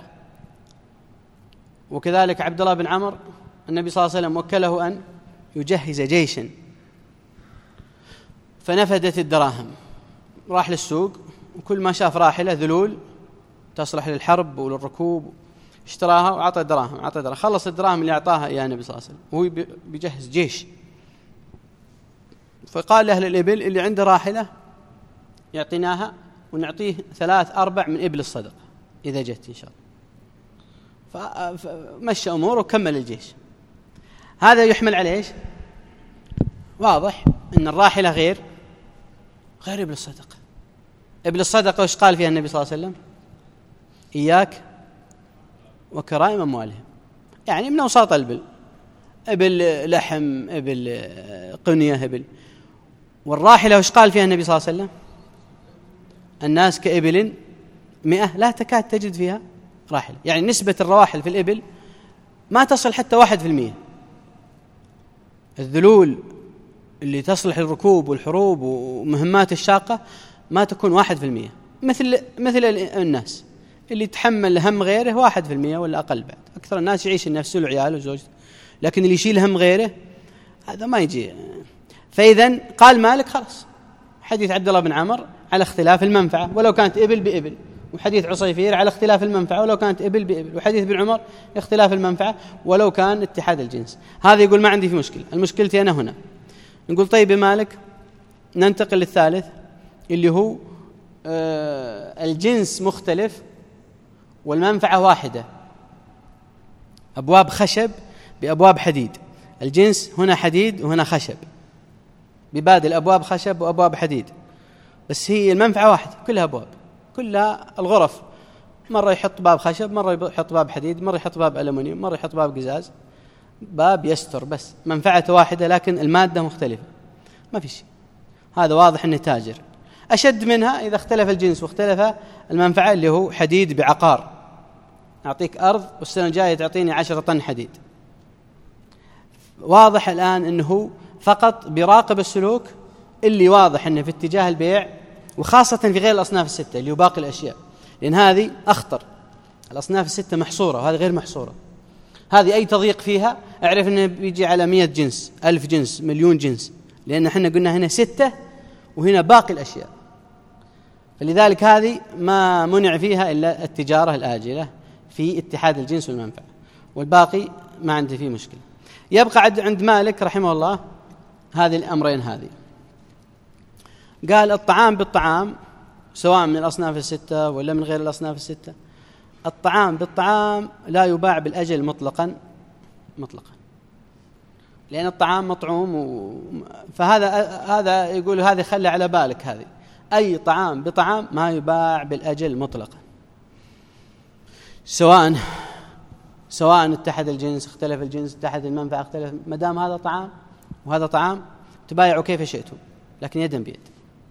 وكذلك عبد الله بن عمر النبي صلى الله عليه وسلم وكله أن يجهز جيشا، فنفدت الدراهم، راح للسوق وكل ما شاف راحلة ذلول تصلح للحرب وللركوب اشتراها وعطى دراهم عطى دراهم خلص الدراهم اللي أعطاها إياه النبي صلى الله عليه وسلم وهو بيجهز جيش. فقال لأهل الإبل اللي عنده راحلة يعطيناها ونعطيه ثلاث أربع من إبل الصدقة إذا جت إن شاء الله. فمشى أموره وكمل الجيش. هذا يحمل على إيش؟ واضح أن الراحلة غير غير إبل الصدقة. إبل الصدقة وش قال فيها النبي صلى الله عليه وسلم؟ إياك وكرائم أموالهم، يعني من أوساط الإبل، إبل لحم، إبل قنية، إبل. والراحلة وش قال فيها النبي صلى الله عليه وسلم؟ الناس كإبل مئة لا تكاد تجد فيها راحلة، يعني نسبة الرواحل في الإبل ما تصل حتى واحد في المئة. الذلول اللي تصلح للركوب والحروب ومهمات الشاقة ما تكون واحد في المئة، مثل مثل الناس اللي يتحمل هم غيره واحد في المئة ولا أقل. بعد أكثر الناس يعيش نفسه وعياله وزوجته، لكن اللي يشيل هم غيره هذا ما يجي. فإذا قال مالك خلاص حديث عبد الله بن عمر على اختلاف المنفعة ولو كانت إبل بإبل، وحديث عصيفير على اختلاف المنفعة ولو كانت إبل بإبل، وحديث ابن عمر اختلاف المنفعة ولو كان اتحاد الجنس. هذا يقول ما عندي في مشكلة، المشكلتي أنا هنا. نقول طيب يا مالك ننتقل للثالث اللي هو آه الجنس مختلف والمنفعة واحدة، أبواب خشب بأبواب حديد. الجنس هنا حديد وهنا خشب، ببادل أبواب خشب وأبواب حديد، بس هي المنفعة واحدة، كلها أبواب، كلها الغرف، مرة يحط باب خشب، مرة يحط باب حديد، مرة يحط باب ألمنيوم، مرة يحط باب قزاز، باب يستر، بس منفعته واحدة لكن المادة مختلفة، ما في شيء. هذا واضح أنه تاجر. أشد منها إذا اختلف الجنس واختلف المنفعة، اللي هو حديد بعقار، أعطيك أرض والسنة الجاية تعطيني عشرة طن حديد. واضح الآن أنه فقط براقب السلوك اللي واضح أنه في اتجاه البيع، وخاصة في غير الأصناف الستة اللي هو باقي الأشياء، لأن هذه أخطر. الأصناف الستة محصورة وهذه غير محصورة. هذه أي تضييق فيها أعرف أنه بيجي على مئة جنس، ألف جنس، مليون جنس، لأن احنا قلنا هنا ستة وهنا باقي الأشياء. فلذلك هذه ما منع فيها إلا التجارة الآجلة في اتحاد الجنس والمنفعة، والباقي ما عندي فيه مشكلة. يبقى عند مالك رحمه الله هذه الأمرين. هذه قال الطعام بالطعام سواء من الأصناف الستة ولا من غير الأصناف الستة، الطعام بالطعام لا يباع بالأجل مطلقا مطلقا، لأن الطعام مطعوم و... فهذا هذا يقول هذه خلي على بالك، هذه أي طعام بطعام ما يباع بالأجل مطلقا، سواء سواء اتحد الجنس اختلف الجنس اتحد المنفعة اختلف، ما دام هذا طعام وهذا طعام تبايعوا كيف شئتم، لكن يدا بيد،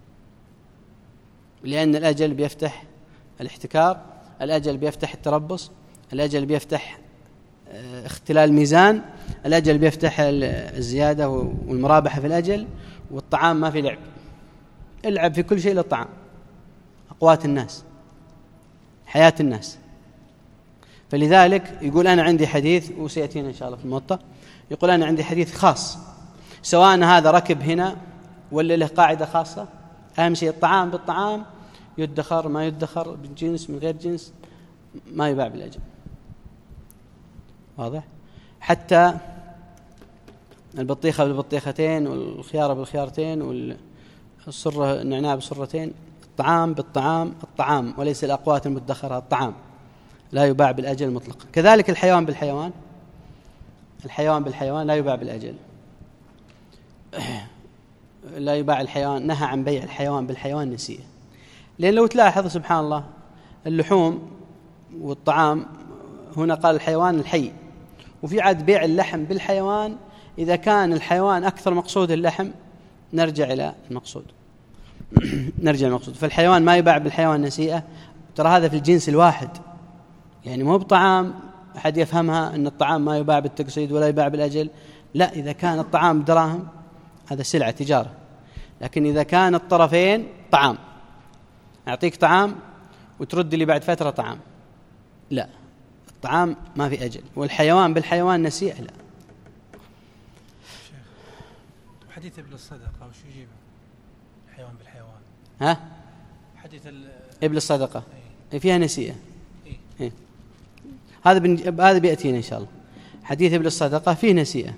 لأن الأجل بيفتح الاحتكار، الأجل بيفتح التربص، الأجل بيفتح اختلال الميزان، الأجل بيفتح الزيادة والمرابحة في الأجل. والطعام ما في لعب، العب في كل شيء للطعام، أقوات الناس، حياة الناس. فلذلك يقول أنا عندي حديث وسيأتينا إن شاء الله في الموطأ، يقول أنا عندي حديث خاص سواء هذا ركب هنا ولا له قاعدة خاصة، أهم شيء الطعام بالطعام يدخر ما يدخر، بالجنس من غير جنس ما يباع بالأجل. واضح؟ حتى البطيخة بالبطيختين والخيارة بالخيارتين والصرة النعناع بالصرتين، الطعام بالطعام الطعام وليس الأقوات المدخرة، الطعام لا يباع بالأجل مطلقا. كذلك الحيوان بالحيوان، الحيوان بالحيوان لا يباع بالأجل، لا يباع الحيوان، نهى عن بيع الحيوان بالحيوان نسيئة. لأن لو تلاحظ سبحان الله اللحوم والطعام هنا قال الحيوان الحي، وفي عاد بيع اللحم بالحيوان، إذا كان الحيوان أكثر مقصود اللحم نرجع إلى المقصود نرجع المقصود. فالحيوان ما يباع بالحيوان نسيئة، ترى هذا في الجنس الواحد، يعني مو بطعام أحد يفهمها أن الطعام ما يباع بالتقسيط ولا يباع بالأجل، لا، إذا كان الطعام دراهم هذا سلعة تجارة، لكن إذا كان الطرفين طعام، أعطيك طعام وترد لي بعد فترة طعام، لا، الطعام ما في أجل. والحيوان بالحيوان نسيئة لا. حديث ابن الصدقة وش يجيب الحيوان بالحيوان؟ ها؟ حديث إبل الصدقة إيه؟ فيها نسيئة إيه؟ إيه؟ هذا بن... هذا بيأتينا إن شاء الله. حديث إبل الصدقة فيه نسيئة،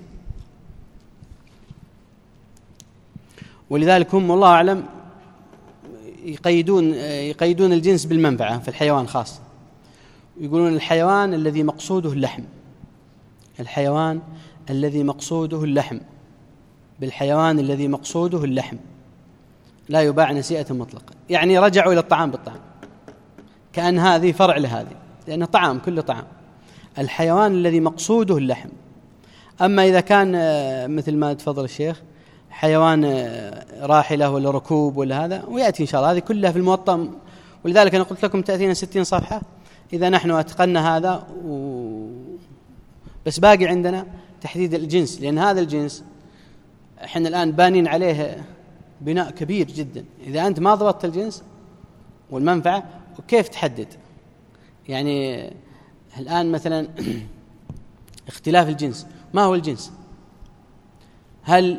ولذلك هم والله أعلم يقيدون يقيدون الجنس بالمنفعة في الحيوان خاصة. يقولون الحيوان الذي مقصوده اللحم، الحيوان الذي مقصوده اللحم بالحيوان الذي مقصوده اللحم لا يباع نسيئة مطلقة. يعني رجعوا إلى الطعام بالطعام، كأن هذه فرع لهذه، لأنه طعام كله طعام. الحيوان الذي مقصوده اللحم. أما إذا كان مثل ما تفضل الشيخ حيوان راحلة ولا ركوب ولا هذا، ويأتي إن شاء الله هذه كلها في الموطأ. ولذلك أنا قلت لكم تأتينا ستين صفحة إذا نحن أتقنا هذا و... بس باقي عندنا تحديد الجنس، لأن هذا الجنس إحنا الآن بانين عليه بناء كبير جدا. إذا أنت ما ضبطت الجنس والمنفعة وكيف تحدد؟ يعني الآن مثلا اختلاف الجنس، ما هو الجنس؟ هل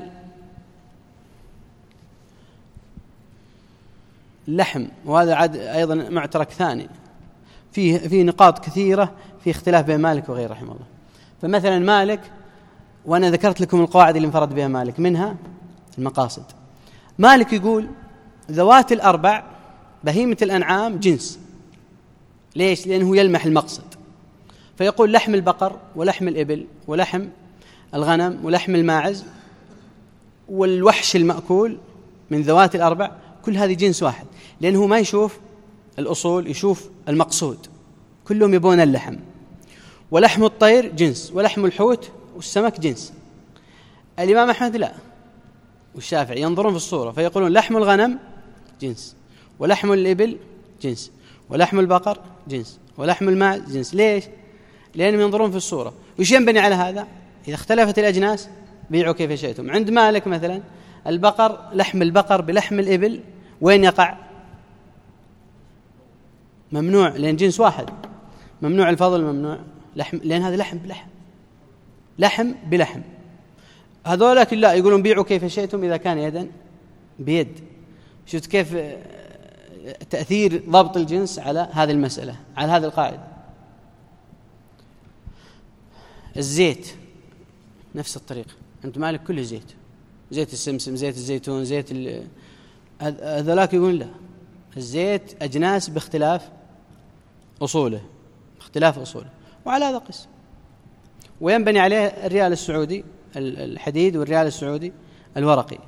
اللحم، وهذا عاد أيضا معترك ثاني فيه في نقاط كثيرة في اختلاف بين مالك وغيره رحمه الله. فمثلا مالك، وأنا ذكرت لكم القواعد اللي انفرد بها مالك، منها المقاصد. مالك يقول ذوات الأربع بهيمة الأنعام جنس. ليش؟ لأنه يلمح المقصد، فيقول لحم البقر ولحم الإبل ولحم الغنم ولحم الماعز والوحش المأكول من ذوات الأربع، كل هذه جنس واحد، لأنه ما يشوف الأصول، يشوف المقصود، كلهم يبون اللحم. ولحم الطير جنس، ولحم الحوت والسمك جنس. الإمام أحمد لا والشافعي ينظرون في الصورة فيقولون لحم الغنم جنس، ولحم الإبل جنس، ولحم البقر جنس، ولحم الماعز جنس. ليش؟ لأنهم ينظرون في الصورة. وش ينبني على هذا؟ إذا اختلفت الأجناس بيعوا كيف شئتم. عند مالك مثلا البقر، لحم البقر بلحم الإبل وين يقع؟ ممنوع، لأن جنس واحد، ممنوع الفضل، ممنوع لحم، لأن هذا لحم بلحم، لحم بلحم. هذول لكن لا، يقولون بيعوا كيف شئتم إذا كان يدا بيد. شفت كيف تأثير ضبط الجنس على هذه المسألة، على هذه القاعدة. الزيت نفس الطريقة، عند مالك كله زيت، زيت السمسم، زيت الزيتون، زيت ال... هذولاك يقولون لا، الزيت أجناس باختلاف أصوله، باختلاف أصوله. وعلى هذا قس، وينبني عليه الريال السعودي الحديد والريال السعودي الورقي.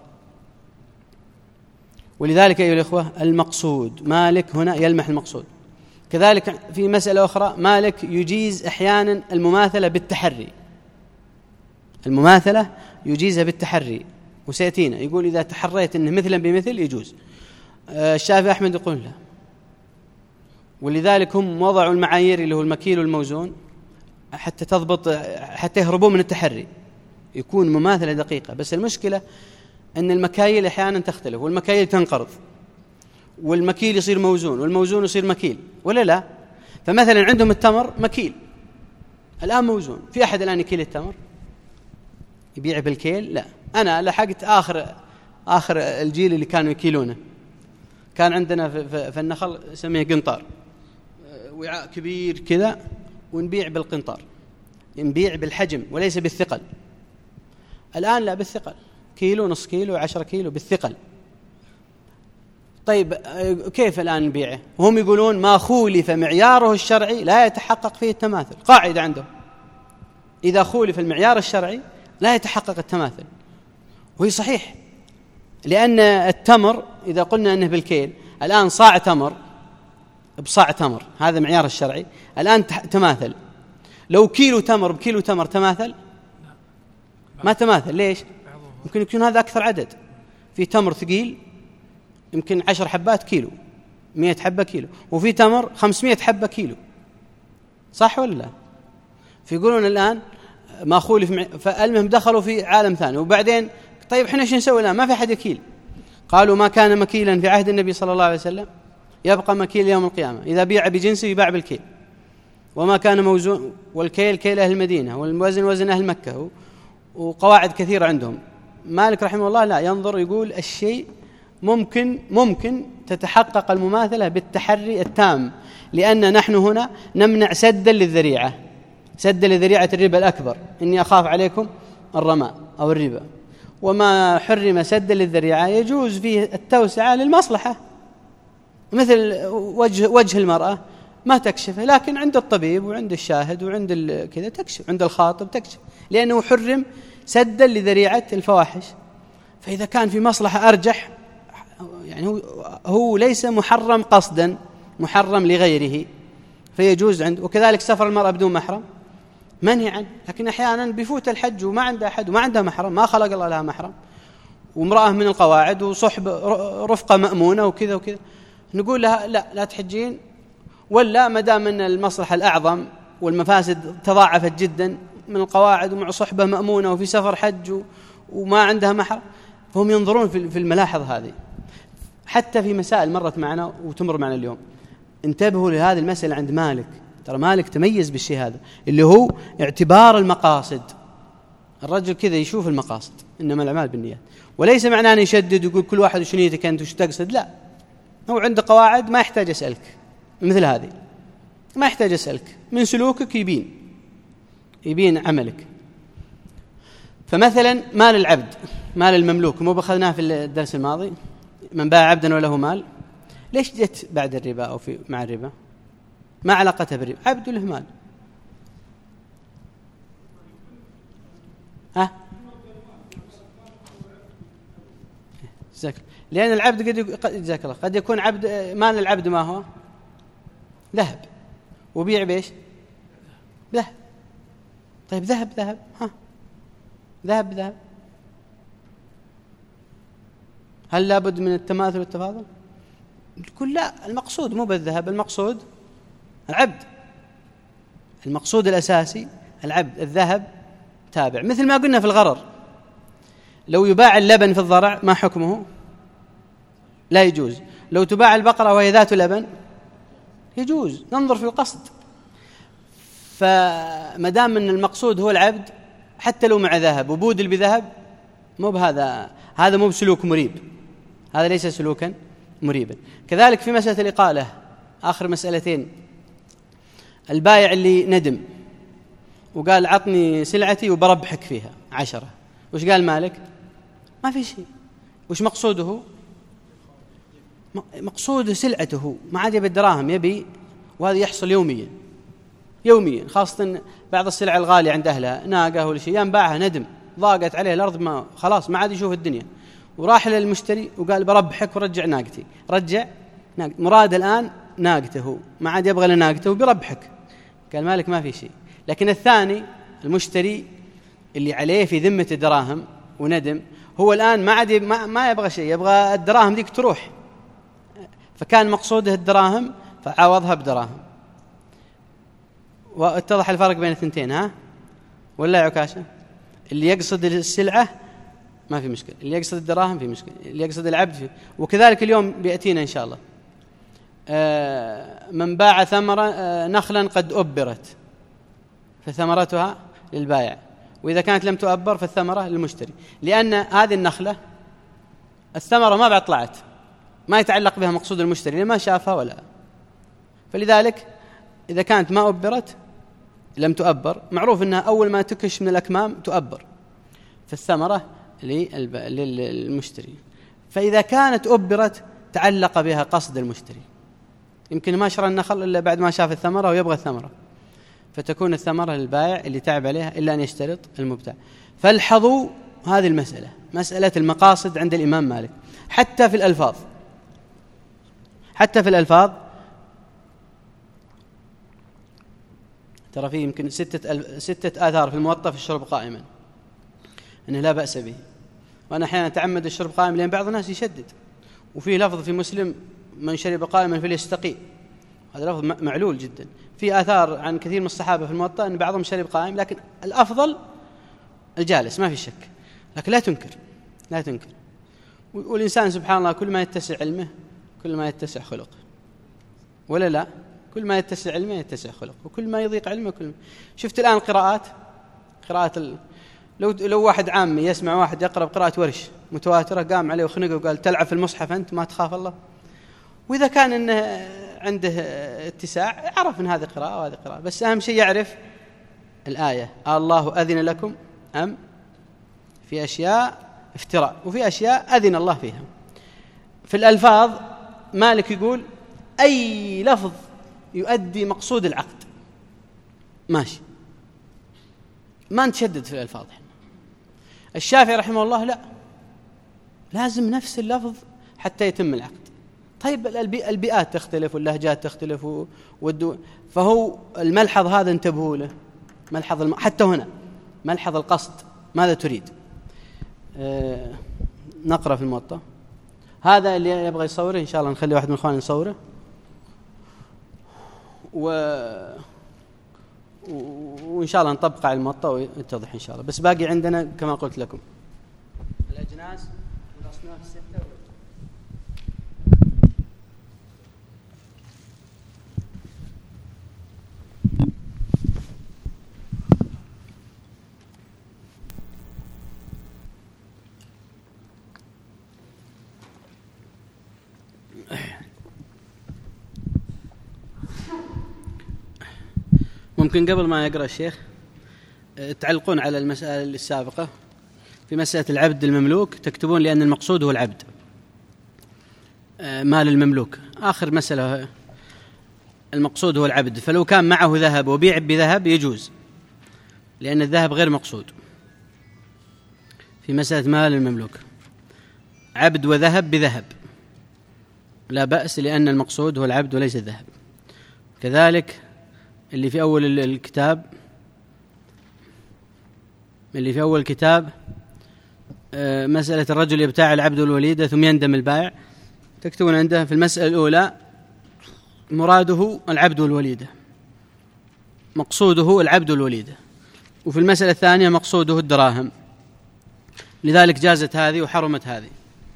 ولذلك أيها الإخوة المقصود، مالك هنا يلمح المقصود. كذلك في مسألة أخرى مالك يجيز أحيانا المماثلة بالتحري، المماثلة يجيزها بالتحري، وسيأتينا يقول إذا تحريت أنه مثلا بمثل يجوز. الشافعي أحمد يقول لا. ولذلك هم وضعوا المعايير اللي هو المكيل والموزون حتى تضبط، حتى يهربون من التحري، يكون مماثلة دقيقة. بس المشكلة أن المكاييل أحيانا تختلف، والمكاييل تنقرض، والمكيل يصير موزون، والموزون يصير مكيل، ولا لا؟ فمثلا عندهم التمر مكيل الآن موزون. في أحد الآن يكيل التمر يبيع بالكيل؟ لا. أنا لحقت آخر آخر الجيل اللي كانوا يكيلونه، كان عندنا في, في النخل سميه قنطار، وعاء كبير كذا، ونبيع بالقنطار، نبيع بالحجم وليس بالثقل. الآن لا، بالثقل، كيلو، نص كيلو، عشرة كيلو، بالثقل. طيب كيف الآن نبيعه؟ وهم يقولون ما خولف معياره الشرعي لا يتحقق فيه التماثل. قاعدة عندهم إذا خولف المعيار الشرعي لا يتحقق التماثل، وهي صحيح. لأن التمر إذا قلنا أنه بالكيل، الآن صاع تمر بصاع تمر هذا معيار الشرعي، الآن تماثل. لو كيلو تمر بكيلو تمر تماثل؟ ما تماثل. ليش؟ يمكن يكون هذا أكثر عدد. في تمر ثقيل يمكن عشر حبات كيلو، مئة حبة كيلو، وفي تمر خمسمائة حبة كيلو، صح ولا لا؟ فيقولون الآن ما خولف مع... فالمهم دخلوا في عالم ثاني. وبعدين طيب احنا ايش نسوي الآن؟ ما في أحد يكيل. قالوا ما كان مكيلا في عهد النبي صلى الله عليه وسلم يبقى مكيل يوم القيامة، إذا بيع بجنسه يباع بالكيل. وما كان موزون، والكيل كيل أهل المدينة، والوزن وزن أهل مكة، وقواعد كثيرة عندهم. مالك رحمه الله لا، ينظر يقول الشيء ممكن ممكن تتحقق المماثلة بالتحري التام، لأن نحن هنا نمنع سدا للذريعة، سدا لذريعة الربا الأكبر، إني أخاف عليكم الرماء أو الربا. وما حرم سدا للذريعة يجوز فيه التوسعة للمصلحة، مثل وجه, وجه المرأة ما تكشفه، لكن عند الطبيب وعند الشاهد وعند كذا تكشف، عند الخاطب تكشف، لأنه حرم سدا لذريعة الفواحش. فإذا كان في مصلحة أرجح، يعني هو, هو ليس محرم قصدا، محرم لغيره فيجوز عنده. وكذلك سفر المرأة بدون محرم منهي عنه، لكن أحيانا بيفوت الحج وما عنده أحد وما عندها محرم، ما خلق الله لها محرم، وامرأة من القواعد وصحب رفقة مأمونة وكذا وكذا، نقول لها لا لا تحجين، ولا ما دام ان المصلحة الأعظم والمفاسد تضاعفت جدا من القواعد ومع صحبة مأمونة وفي سفر حج وما عندها محرم، فهم ينظرون في الملاحظ هذه. حتى في مسائل مرت معنا وتمر معنا اليوم، انتبهوا لهذه المسألة عند مالك، ترى مالك تميز بالشيء هذا اللي هو اعتبار المقاصد. الرجل كذا يشوف المقاصد، إنما الأعمال بالنيات، وليس معناه أن يشدد ويقول كل واحد وش نيتك أنت وش تقصد، لا، هو عنده قواعد ما يحتاج أسألك، مثل هذه ما يحتاج أسألك، من سلوكك يبين يبين عملك. فمثلا مال العبد، مال المملوك، مو بأخذناه في الدرس الماضي، من باع عبدا وله مال، ليش جت بعد الربا أو في مع الربا؟ ما علاقتها بالربا؟ عبد له مال، ها جزاك، لأن العبد قد جزاك الله قد يكون عبد، مال العبد ما هو ذهب، وبيع بيش ذهب. طيب ذهب ذهب ها ذهب ذهب، هل لابد من التماثل والتفاضل؟ الكل لا، المقصود مو بالذهب، المقصود العبد، المقصود الأساسي العبد، الذهب تابع. مثل ما قلنا في الغرر، لو يباع اللبن في الضرع ما حكمه؟ لا يجوز. لو تباع البقرة وهي ذات لبن يجوز، ننظر في القصد. فما دام ان المقصود هو العبد، حتى لو مع ذهب وبودل بذهب، مو بهذا، هذا مو بسلوك مريب، هذا ليس سلوكا مريبا. كذلك في مسألة الإقالة، آخر مسألتين، البائع اللي ندم وقال عطني سلعتي وبربحك فيها عشرة، وش قال مالك؟ ما في شيء. وش مقصوده؟ مقصود سلعته، ما عاد يبي الدراهم، يبي، وهذا يحصل يوميا يوميا، خاصة بعض السلع الغالية عند أهلها، ناقة ولا شيء، ينباعها ندم، ضاقت عليه الأرض، ما خلاص ما عاد يشوف الدنيا، وراح للمشتري وقال بربحك ورجع ناقتي، رجع ناقتي، مراد الآن ناقته، ما عاد يبغى لناقته وبربحك، قال مالك ما في شيء. لكن الثاني المشتري اللي عليه في ذمة الدراهم وندم، هو الآن ما عاد ما, ما يبغى شيء، يبغى الدراهم ذيك تروح، فكان مقصوده الدراهم فعوضها بدراهم. واتضح الفرق بين الثنتين، ها ولا يا عكاشة؟ اللي يقصد السلعة ما في مشكلة، اللي يقصد الدراهم في مشكلة، اللي يقصد العبد في. وكذلك اليوم بيأتينا إن شاء الله آه من باع ثمرة آه نخلا قد أبرت فثمرتها للبائع، وإذا كانت لم تؤبر فالثمرة للمشتري، لأن هذه النخلة الثمرة ما بعد طلعت، ما يتعلق بها مقصود المشتري ما شافها ولا، فلذلك إذا كانت ما أبرت لم تؤبر، معروف أنها أول ما تكش من الأكمام تؤبر، فالثمرة للمشتري. فإذا كانت أبرت تعلق بها قصد المشتري، يمكن ما شرى النخل إلا بعد ما شاف الثمرة ويبغى الثمرة، فتكون الثمرة للبائع اللي تعب عليها إلا أن يشترط المبتاع. فالحظوا هذه المسألة، مسألة المقاصد عند الإمام مالك، حتى في الألفاظ، حتى في الألفاظ ترى فيه يمكن ستة, ألف ستة آثار في الموطأ في الشرب قائما أنه لا بأس به، وأنا أحيانا أتعمد الشرب قائم لأن بعض الناس يشدد، وفيه لفظ في مسلم من شرب قائما فليستقي، هذا لفظ معلول جدا. في آثار عن كثير من الصحابة في الموطأ أن بعضهم شرب قائم، لكن الأفضل الجالس ما في شك، لكن لا تنكر لا تنكر والإنسان سبحان الله كل ما يتسع علمه كل ما يتسع خلقه، ولا لا؟ كل ما يتسع علمه يتسع خلقه، وكل ما يضيق علمه كل ما. شفت الآن قراءات قراءة ال... لو لو واحد عامي يسمع واحد يقرأ قراءة ورش متواترة قام عليه وخنقه وقال تلعب في المصحف أنت ما تخاف الله، وإذا كان إنه عنده اتساع عرف إن هذه قراءة وهذه قراءة، بس أهم شيء يعرف الآية الله أذن لكم أم في أشياء افتراء وفي أشياء أذن الله فيها. في الألفاظ مالك يقول أي لفظ يؤدي مقصود العقد ماشي، ما نتشدد في الألفاظ. الشافعي رحمه الله لا، لازم نفس اللفظ حتى يتم العقد. طيب البيئات تختلف واللهجات تختلف والدو... فهو الملحظ هذا انتبهوا له، ملحظ الم... حتى هنا ملحظ القصد، ماذا تريد؟ أه... نقرأ في الموطأ. هذا اللي يبغى يصوره إن شاء الله نخلي واحد من الإخوان يصوره، و... وإن شاء الله نطبق على الموطأ ويتضح إن شاء الله. بس باقي عندنا كما قلت لكم الأجناس والأصناف الستة. ممكن قبل ما يقرأ الشيخ تعلقون على المسألة السابقة في مسألة العبد المملوك، تكتبون لأن المقصود هو العبد مال المملوك. آخر مسألة المقصود هو العبد، فلو كان معه ذهب وبيع بذهب يجوز لأن الذهب غير مقصود. في مسألة مال المملوك عبد وذهب بذهب لا بأس لأن المقصود هو العبد وليس الذهب. كذلك اللي في أول الكتاب اللي في أول الكتاب مسألة الرجل يبتاع العبد والوليدة ثم يندم البائع، تكتبون عنده في المسألة الأولى مراده العبد والوليدة، مقصوده العبد والوليدة، وفي المسألة الثانية مقصوده الدراهم، لذلك جازت هذه وحرمت هذه.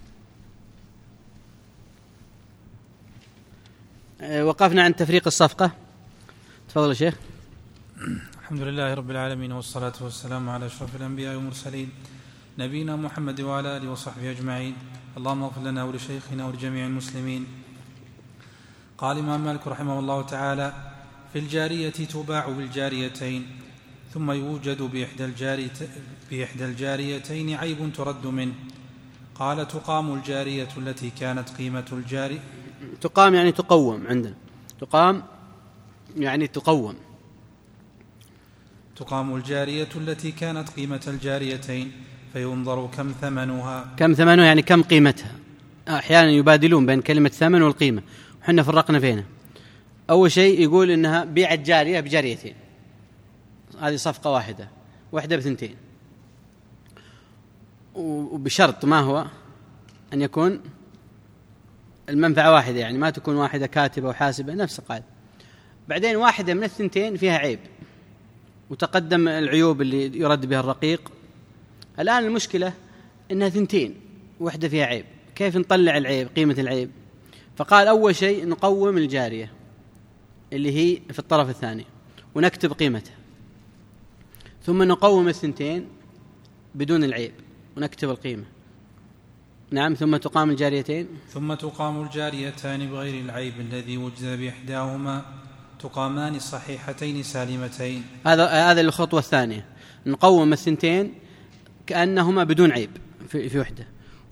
وقفنا عند تفريق الصفقة. تفضل يا شيخ. الحمد لله رب العالمين، والصلاة والسلام على أشرف الأنبياء والمرسلين نبينا محمد وعلى آله وصحبه أجمعين. اللهم اغفر لنا ولشيخنا ولجميع المسلمين. قال الإمام مالك رحمه الله تعالى: في الجارية تباع بالجاريتين، ثم يوجد بإحدى, الجاري بإحدى الجاريتين عيب ترد منه. قال: تقام الجارية التي كانت قيمة الجاري. تقام يعني تقوم عندنا، تقام يعني تقوم. تقام الجارية التي كانت قيمة الجاريتين فينظر كم ثمنها. كم ثمنها يعني كم قيمتها. أحيانا يبادلون بين كلمة ثمن والقيمة، وحنا فرقنا بينها. أول شيء يقول إنها بيعت جارية بجاريتين، هذه صفقة واحدة، واحدة بثنتين، وبشرط ما هو أن يكون المنفعة واحدة، يعني ما تكون واحدة كاتبة وحاسبة، نفس القاعدة. بعدين واحدة من الثنتين فيها عيب وتقدم العيوب اللي يرد بها الرقيق. الآن المشكلة إنها ثنتين واحدة فيها عيب، كيف نطلع العيب قيمة العيب؟ فقال أول شيء نقوم الجارية اللي هي في الطرف الثاني ونكتب قيمتها، ثم نقوم الثنتين بدون العيب ونكتب القيمة. نعم. ثم تقام الجاريتين ثم تقام الجاريتان بغير العيب الذي وجد بإحداهما، تقامان صحيحتين سالمتين. هذا هذا الخطوة الثانية، نقوم الثنتين كأنهما بدون عيب في في وحدة،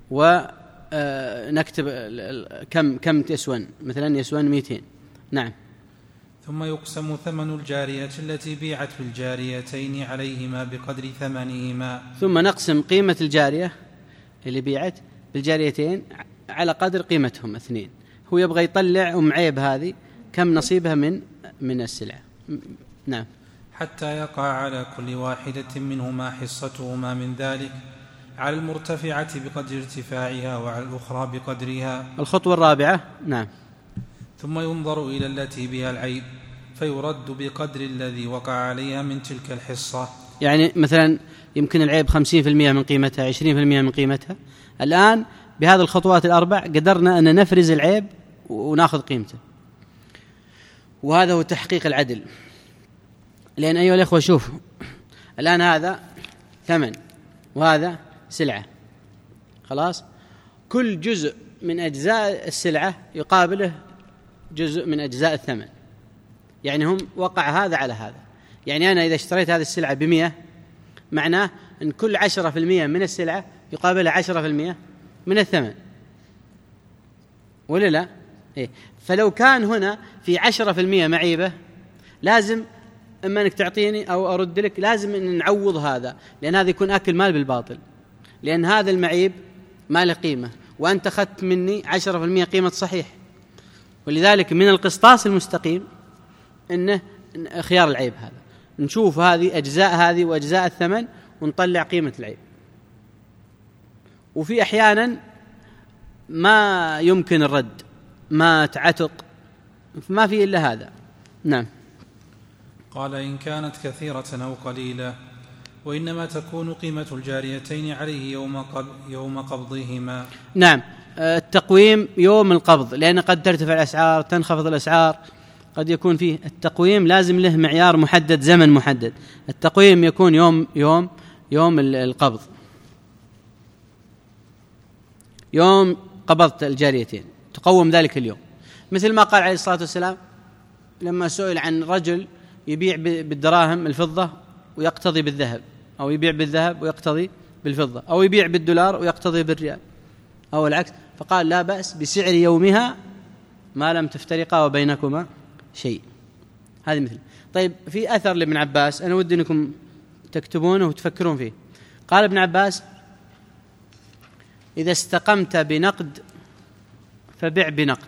ونكتب كم كم تسون، مثلا يسون مئتين. نعم. ثم يقسم ثمن الجارية التي بيعت بالجاريتين عليهما بقدر ثمنهما. ثم نقسم قيمة الجارية اللي بيعت بالجاريتين على قدر قيمتهم اثنين. هو يبغى يطلع أم عيب هذه كم نصيبها من من السلعة. نعم. حتى يقع على كل واحدة منهما حصتهما من ذلك، على المرتفعة بقدر ارتفاعها وعلى الأخرى بقدرها. الخطوة الرابعة. نعم. ثم ينظر إلى التي بها العيب فيرد بقدر الذي وقع عليها من تلك الحصة. يعني مثلا يمكن العيب خمسين في المئة من قيمتها، عشرين في المئة من قيمتها. الآن بهذه الخطوات الأربع قدرنا أن نفرز العيب ونأخذ قيمته، وهذا هو تحقيق العدل. لأن أيها الأخوة شوفوا، الآن هذا ثمن وهذا سلعة، خلاص كل جزء من أجزاء السلعة يقابله جزء من أجزاء الثمن، يعني هم وقع هذا على هذا. يعني أنا إذا اشتريت هذه السلعة بمئة، معناه أن كل عشرة في المئة من السلعة يقابلها عشرة في المئة من الثمن، ولا لا؟ إيه؟ فلو كان هنا في عشرة في المئة معيبة، لازم إما أنك تعطيني أو أرد لك، لازم أن نعوض هذا، لأن هذا يكون أكل مال بالباطل، لأن هذا المعيب ما له قيمة وأنت أخذت مني عشرة في المئة قيمة صحيح. ولذلك من القسطاس المستقيم إنه خيار العيب هذا، نشوف هذه أجزاء هذه وأجزاء الثمن ونطلع قيمة العيب. وفي أحيانا ما يمكن الرد، ما تعتق، ما في إلا هذا. نعم. قال: إن كانت كثيرة أو قليلة، وإنما تكون قيمة الجاريتين عليه يوم قبض يوم قبضهما. نعم، التقويم يوم القبض، لأن قد ترتفع الأسعار تنخفض الأسعار، قد يكون فيه التقويم لازم له معيار محدد، زمن محدد. التقويم يكون يوم يوم يوم القبض، يوم قبضت الجاريتين تقوم ذلك اليوم، مثل ما قال عليه الصلاة والسلام لما سئل عن رجل يبيع بالدراهم الفضة ويقتضي بالذهب، أو يبيع بالذهب ويقتضي بالفضة، أو يبيع بالدولار ويقتضي بالريال، أو العكس، فقال: لا بأس بسعر يومها ما لم تفترقا وبينكما شيء. هذه مثل. طيب، في أثر لابن عباس أنا ودي أنكم تكتبونه وتفكرون فيه. قال ابن عباس: إذا استقمت بنقد فبع بنقد،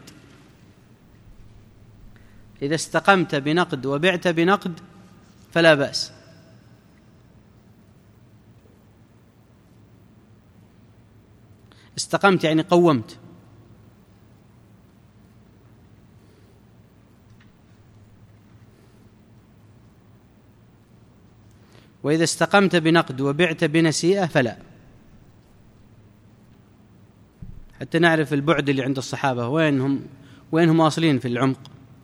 إذا استقمت بنقد وبعت بنقد فلا بأس. استقمت يعني قومت. وإذا استقمت بنقد وبعت بنسيئة فلا، حتى نعرف البعد اللي عند الصحابة وينهم وينهم واصلين في العمق.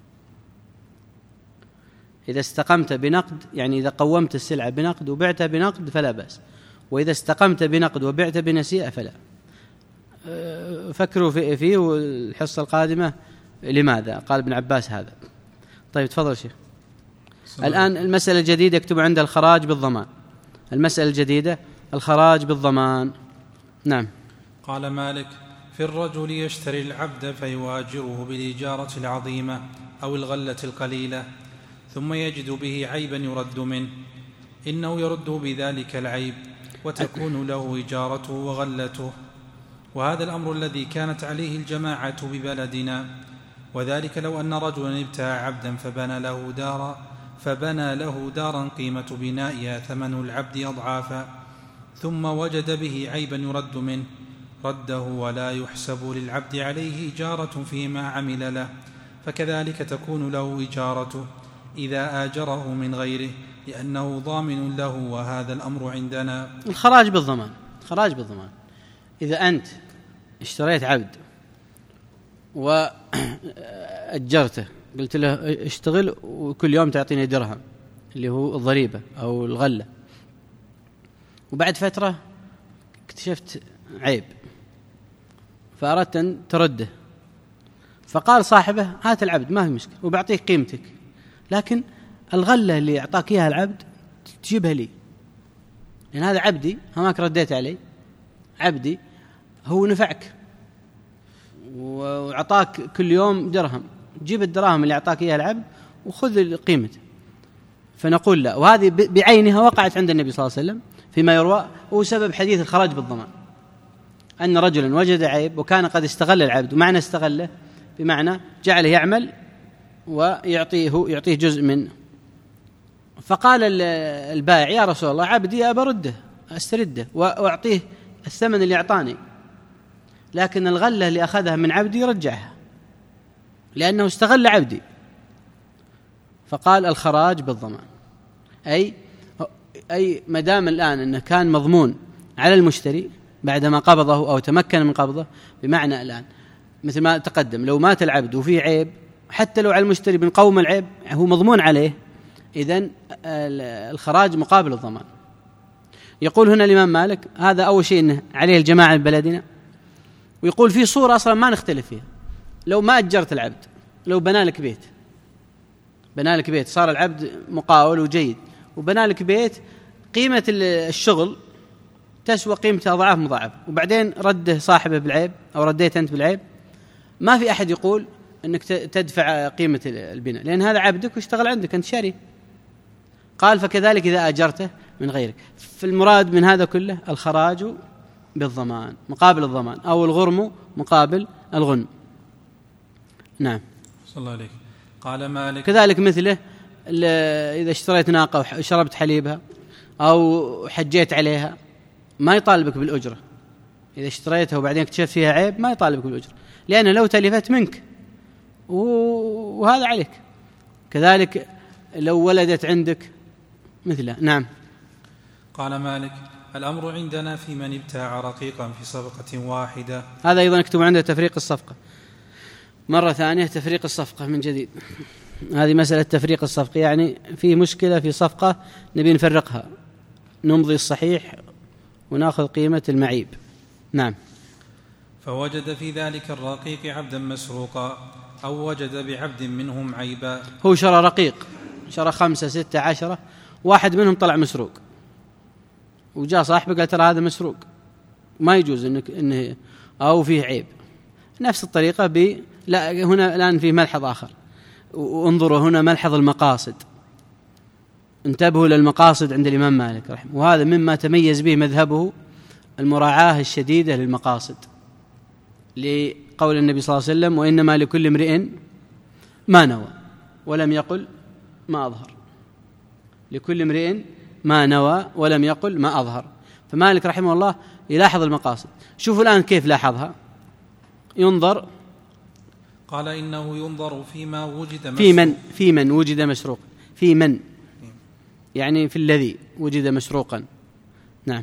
إذا استقمت بنقد يعني إذا قومت السلعة بنقد وبعتها بنقد فلا بأس، وإذا استقمت بنقد وبعت بنسيئة فلا. فكروا فيه والحصة القادمة لماذا قال ابن عباس هذا. طيب تفضل شيخ. الآن المسألة الجديدة يكتب عند الخراج بالضمان. المسألة الجديدة الخراج بالضمان. نعم. قال مالك: في الرجل يشتري العبد فيواجره بالإجارة العظيمة أو الغلة القليلة، ثم يجد به عيبا يرد منه، إنه يرده بذلك العيب وتكون له إجارته وغلته. وهذا الأمر الذي كانت عليه الجماعة ببلدنا، وذلك لو أن رجلا ابتاع عبدا فبنى له دارا فبنى له دارا قيمة بنائها ثمن العبد أضعافا، ثم وجد به عيبا يرد منه، رده ولا يحسب للعبد عليه إجارة فيما عمل له، فكذلك تكون له إجارته إذا آجره من غيره، لأنه ضامن له. وهذا الأمر عندنا الخراج بالضمان. خراج بالضمان، إذا أنت اشتريت عبد وأجرته، قلت له اشتغل وكل يوم تعطيني درهم اللي هو الضريبة أو الغلة، وبعد فترة اكتشفت عيب فأردت أن ترده، فقال صاحبه: هات العبد ما في مشكلة وبعطيك قيمتك، لكن الغلة اللي أعطاك إياها العبد تجيبها لي، لأن هذا عبدي، هماك رديت علي، عبدي هو نفعك وأعطاك كل يوم درهم، جيب الدراهم اللي أعطاك إياها العبد وخذ قيمته. فنقول لا. وهذه بعينها وقعت عند النبي صلى الله عليه وسلم فيما يروى، هو سبب حديث الخراج بالضمان، أن رجلا وجد عيب وكان قد استغل العبد، ومعنى استغله بمعنى جعله يعمل ويعطيه يعطيه جزء منه، فقال البائع: يا رسول الله عبدي أبى أرده أسترده وأعطيه الثمن اللي أعطاني، لكن الغلة اللي أخذها من عبدي رجعها لأنه استغل عبدي. فقال: الخراج بالضمان، أي أي مدام الآن أنه كان مضمون على المشتري بعدما قبضه أو تمكن من قبضه، بمعنى الآن مثل ما تقدم لو مات العبد وفيه عيب، حتى لو على المشتري بنقوم العيب هو مضمون عليه، إذن الخراج مقابل الضمان. يقول هنا الإمام مالك: هذا أول شيء إنه عليه الجماعة ببلدنا، ويقول في صورة أصلا ما نختلف فيها، لو ما أجرت العبد، لو بنى لك بيت بنى لك بيت صار العبد مقاول وجيد وبنى لك بيت، قيمة الشغل تسوى قيمته أضعاف مضاعفة، وبعدين رده صاحبه بالعيب أو رديت أنت بالعيب، ما في أحد يقول أنك تدفع قيمة البناء، لأن هذا عبدك واشتغل عندك أنت شاري. قال فكذلك إذا أجرته من غيرك. فالمراد من هذا كله الخراج بالضمان مقابل الضمان، أو الغرم مقابل الغنم. نعم. صلى الله عليك. قال مالك كذلك مثله إذا اشتريت ناقة وشربت حليبها أو حجيت عليها ما يطالبك بالأجرة، إذا اشتريتها وبعدين اكتشفت فيها عيب ما يطالبك بالأجرة، لأنه لو تلفت منك وهذا عليك. كذلك لو ولدت عندك مثله. نعم. قال مالك الأمر عندنا في من ابتاع رقيقا في صفقة واحدة. هذا أيضا اكتب عنده تفريق الصفقة مرة ثانية، تفريق الصفقة من جديد. هذه مسألة تفريق الصفقة، يعني في مشكلة في صفقة نبي نفرقها، نمضي الصحيح ونأخذ قيمة المعيب. نعم. فوجد في ذلك الرقيق عبدا مسروقا أو وجد بعبد منهم عيبا. هو شرى رقيق، شرى خمسة ستة عشرة، واحد منهم طلع مسروق وجاء صاحبه قال ترى هذا مسروق ما يجوز إنك إنه أو فيه عيب. نفس الطريقة ب لا هنا الآن في ملحظ آخر، وانظروا هنا ملحظ المقاصد، انتبهوا للمقاصد عند الإمام مالك رحمه، وهذا مما تميز به مذهبه المراعاة الشديدة للمقاصد، لقول النبي صلى الله عليه وسلم وإنما لكل امرئ ما نوى، ولم يقل ما أظهر. لكل امرئ ما نوى ولم يقل ما أظهر. فمالك رحمه الله يلاحظ المقاصد. شوفوا الآن كيف لاحظها. ينظر، قال إنه ينظر فيما وجد مسروق. في من في من وجد مسروق، في من يعني في الذي وجد مسروقا. نعم.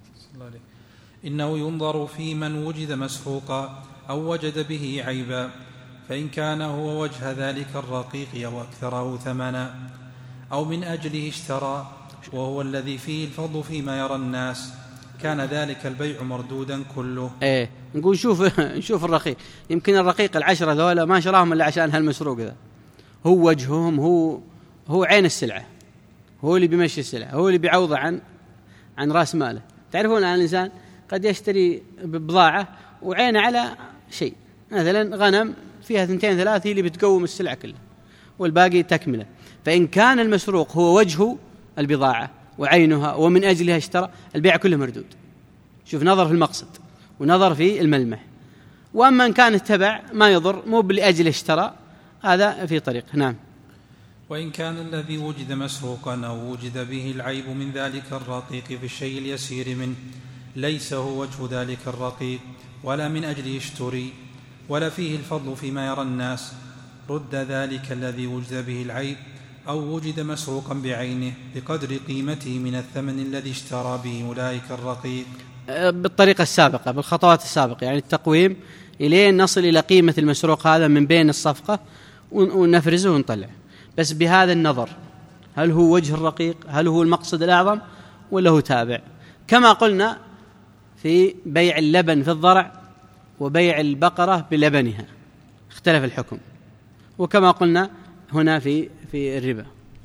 إنه ينظر في من وجد مسروقا أو وجد به عيبا، فإن كان هو وجه ذلك الرقيق أو أكثره ثمنا أو من أجله اشترى وهو الذي فيه الفضل فيما يرى الناس، كان ذلك البيع مردودا كله. ايه نقول شوف نشوف الرقيق، يمكن الرقيق العشرة ذولا ما شراهم إلا عشان هالمسروق ذا، هو وجههم، هو هو عين السلعة، هو اللي بيمشي السلعة، هو اللي بيعوض عن عن رأس ماله. تعرفون الآن الإنسان قد يشتري ببضاعة وعينه على شيء، مثلا غنم فيها ثنتين ثلاث هي اللي بتقوم السلعة كلها والباقي تكمله. فإن كان المسروق هو وجه البضاعة وعينها ومن أجلها اشترى، البيع كله مردود. شوف نظر في المقصد ونظر في الملمح. وأما إن كان اتبع ما يضر مو لأجل اشترى، هذا في طريق. نعم. وإن كان الذي وجد مسروقا أو وجد به العيب من ذلك الرقيق في الشيء اليسير منه ليس هو وجه ذلك الرقيق ولا من أجله اشتري ولا فيه الفضل فيما يرى الناس، رد ذلك الذي وجد به العيب أو وجد مسروقا بعينه بقدر قيمته من الثمن الذي اشترى به أولئك الرقيق، بالطريقة السابقة، بالخطوات السابقة، يعني التقويم إليه نصل إلى قيمة المسروق هذا من بين الصفقة ونفرزه ونطلع، بس بهذا النظر هل هو وجه الرقيق، هل هو المقصد الأعظم ولا هو تابع. كما قلنا في بيع اللبن في الضرع وبيع البقرة بلبنها اختلف الحكم، وكما قلنا هنا في في الربا.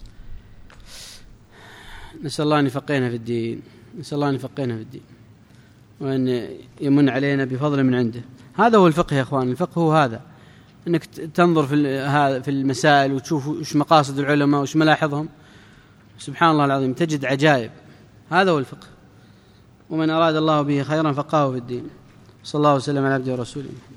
نسأل الله أن يفقهنا في الدين، نسأل الله أن يفقهنا في الدين وأن يمن علينا بفضل من عنده. هذا هو الفقه يا أخوان. الفقه هو هذا، أنك تنظر في في المسائل وتشوف وش مقاصد العلماء وش ملاحظهم، سبحان الله العظيم تجد عجائب. هذا هو الفقه. ومن أراد الله به خيرا فقهه في الدين. صلى الله وسلم على عبده ورسوله.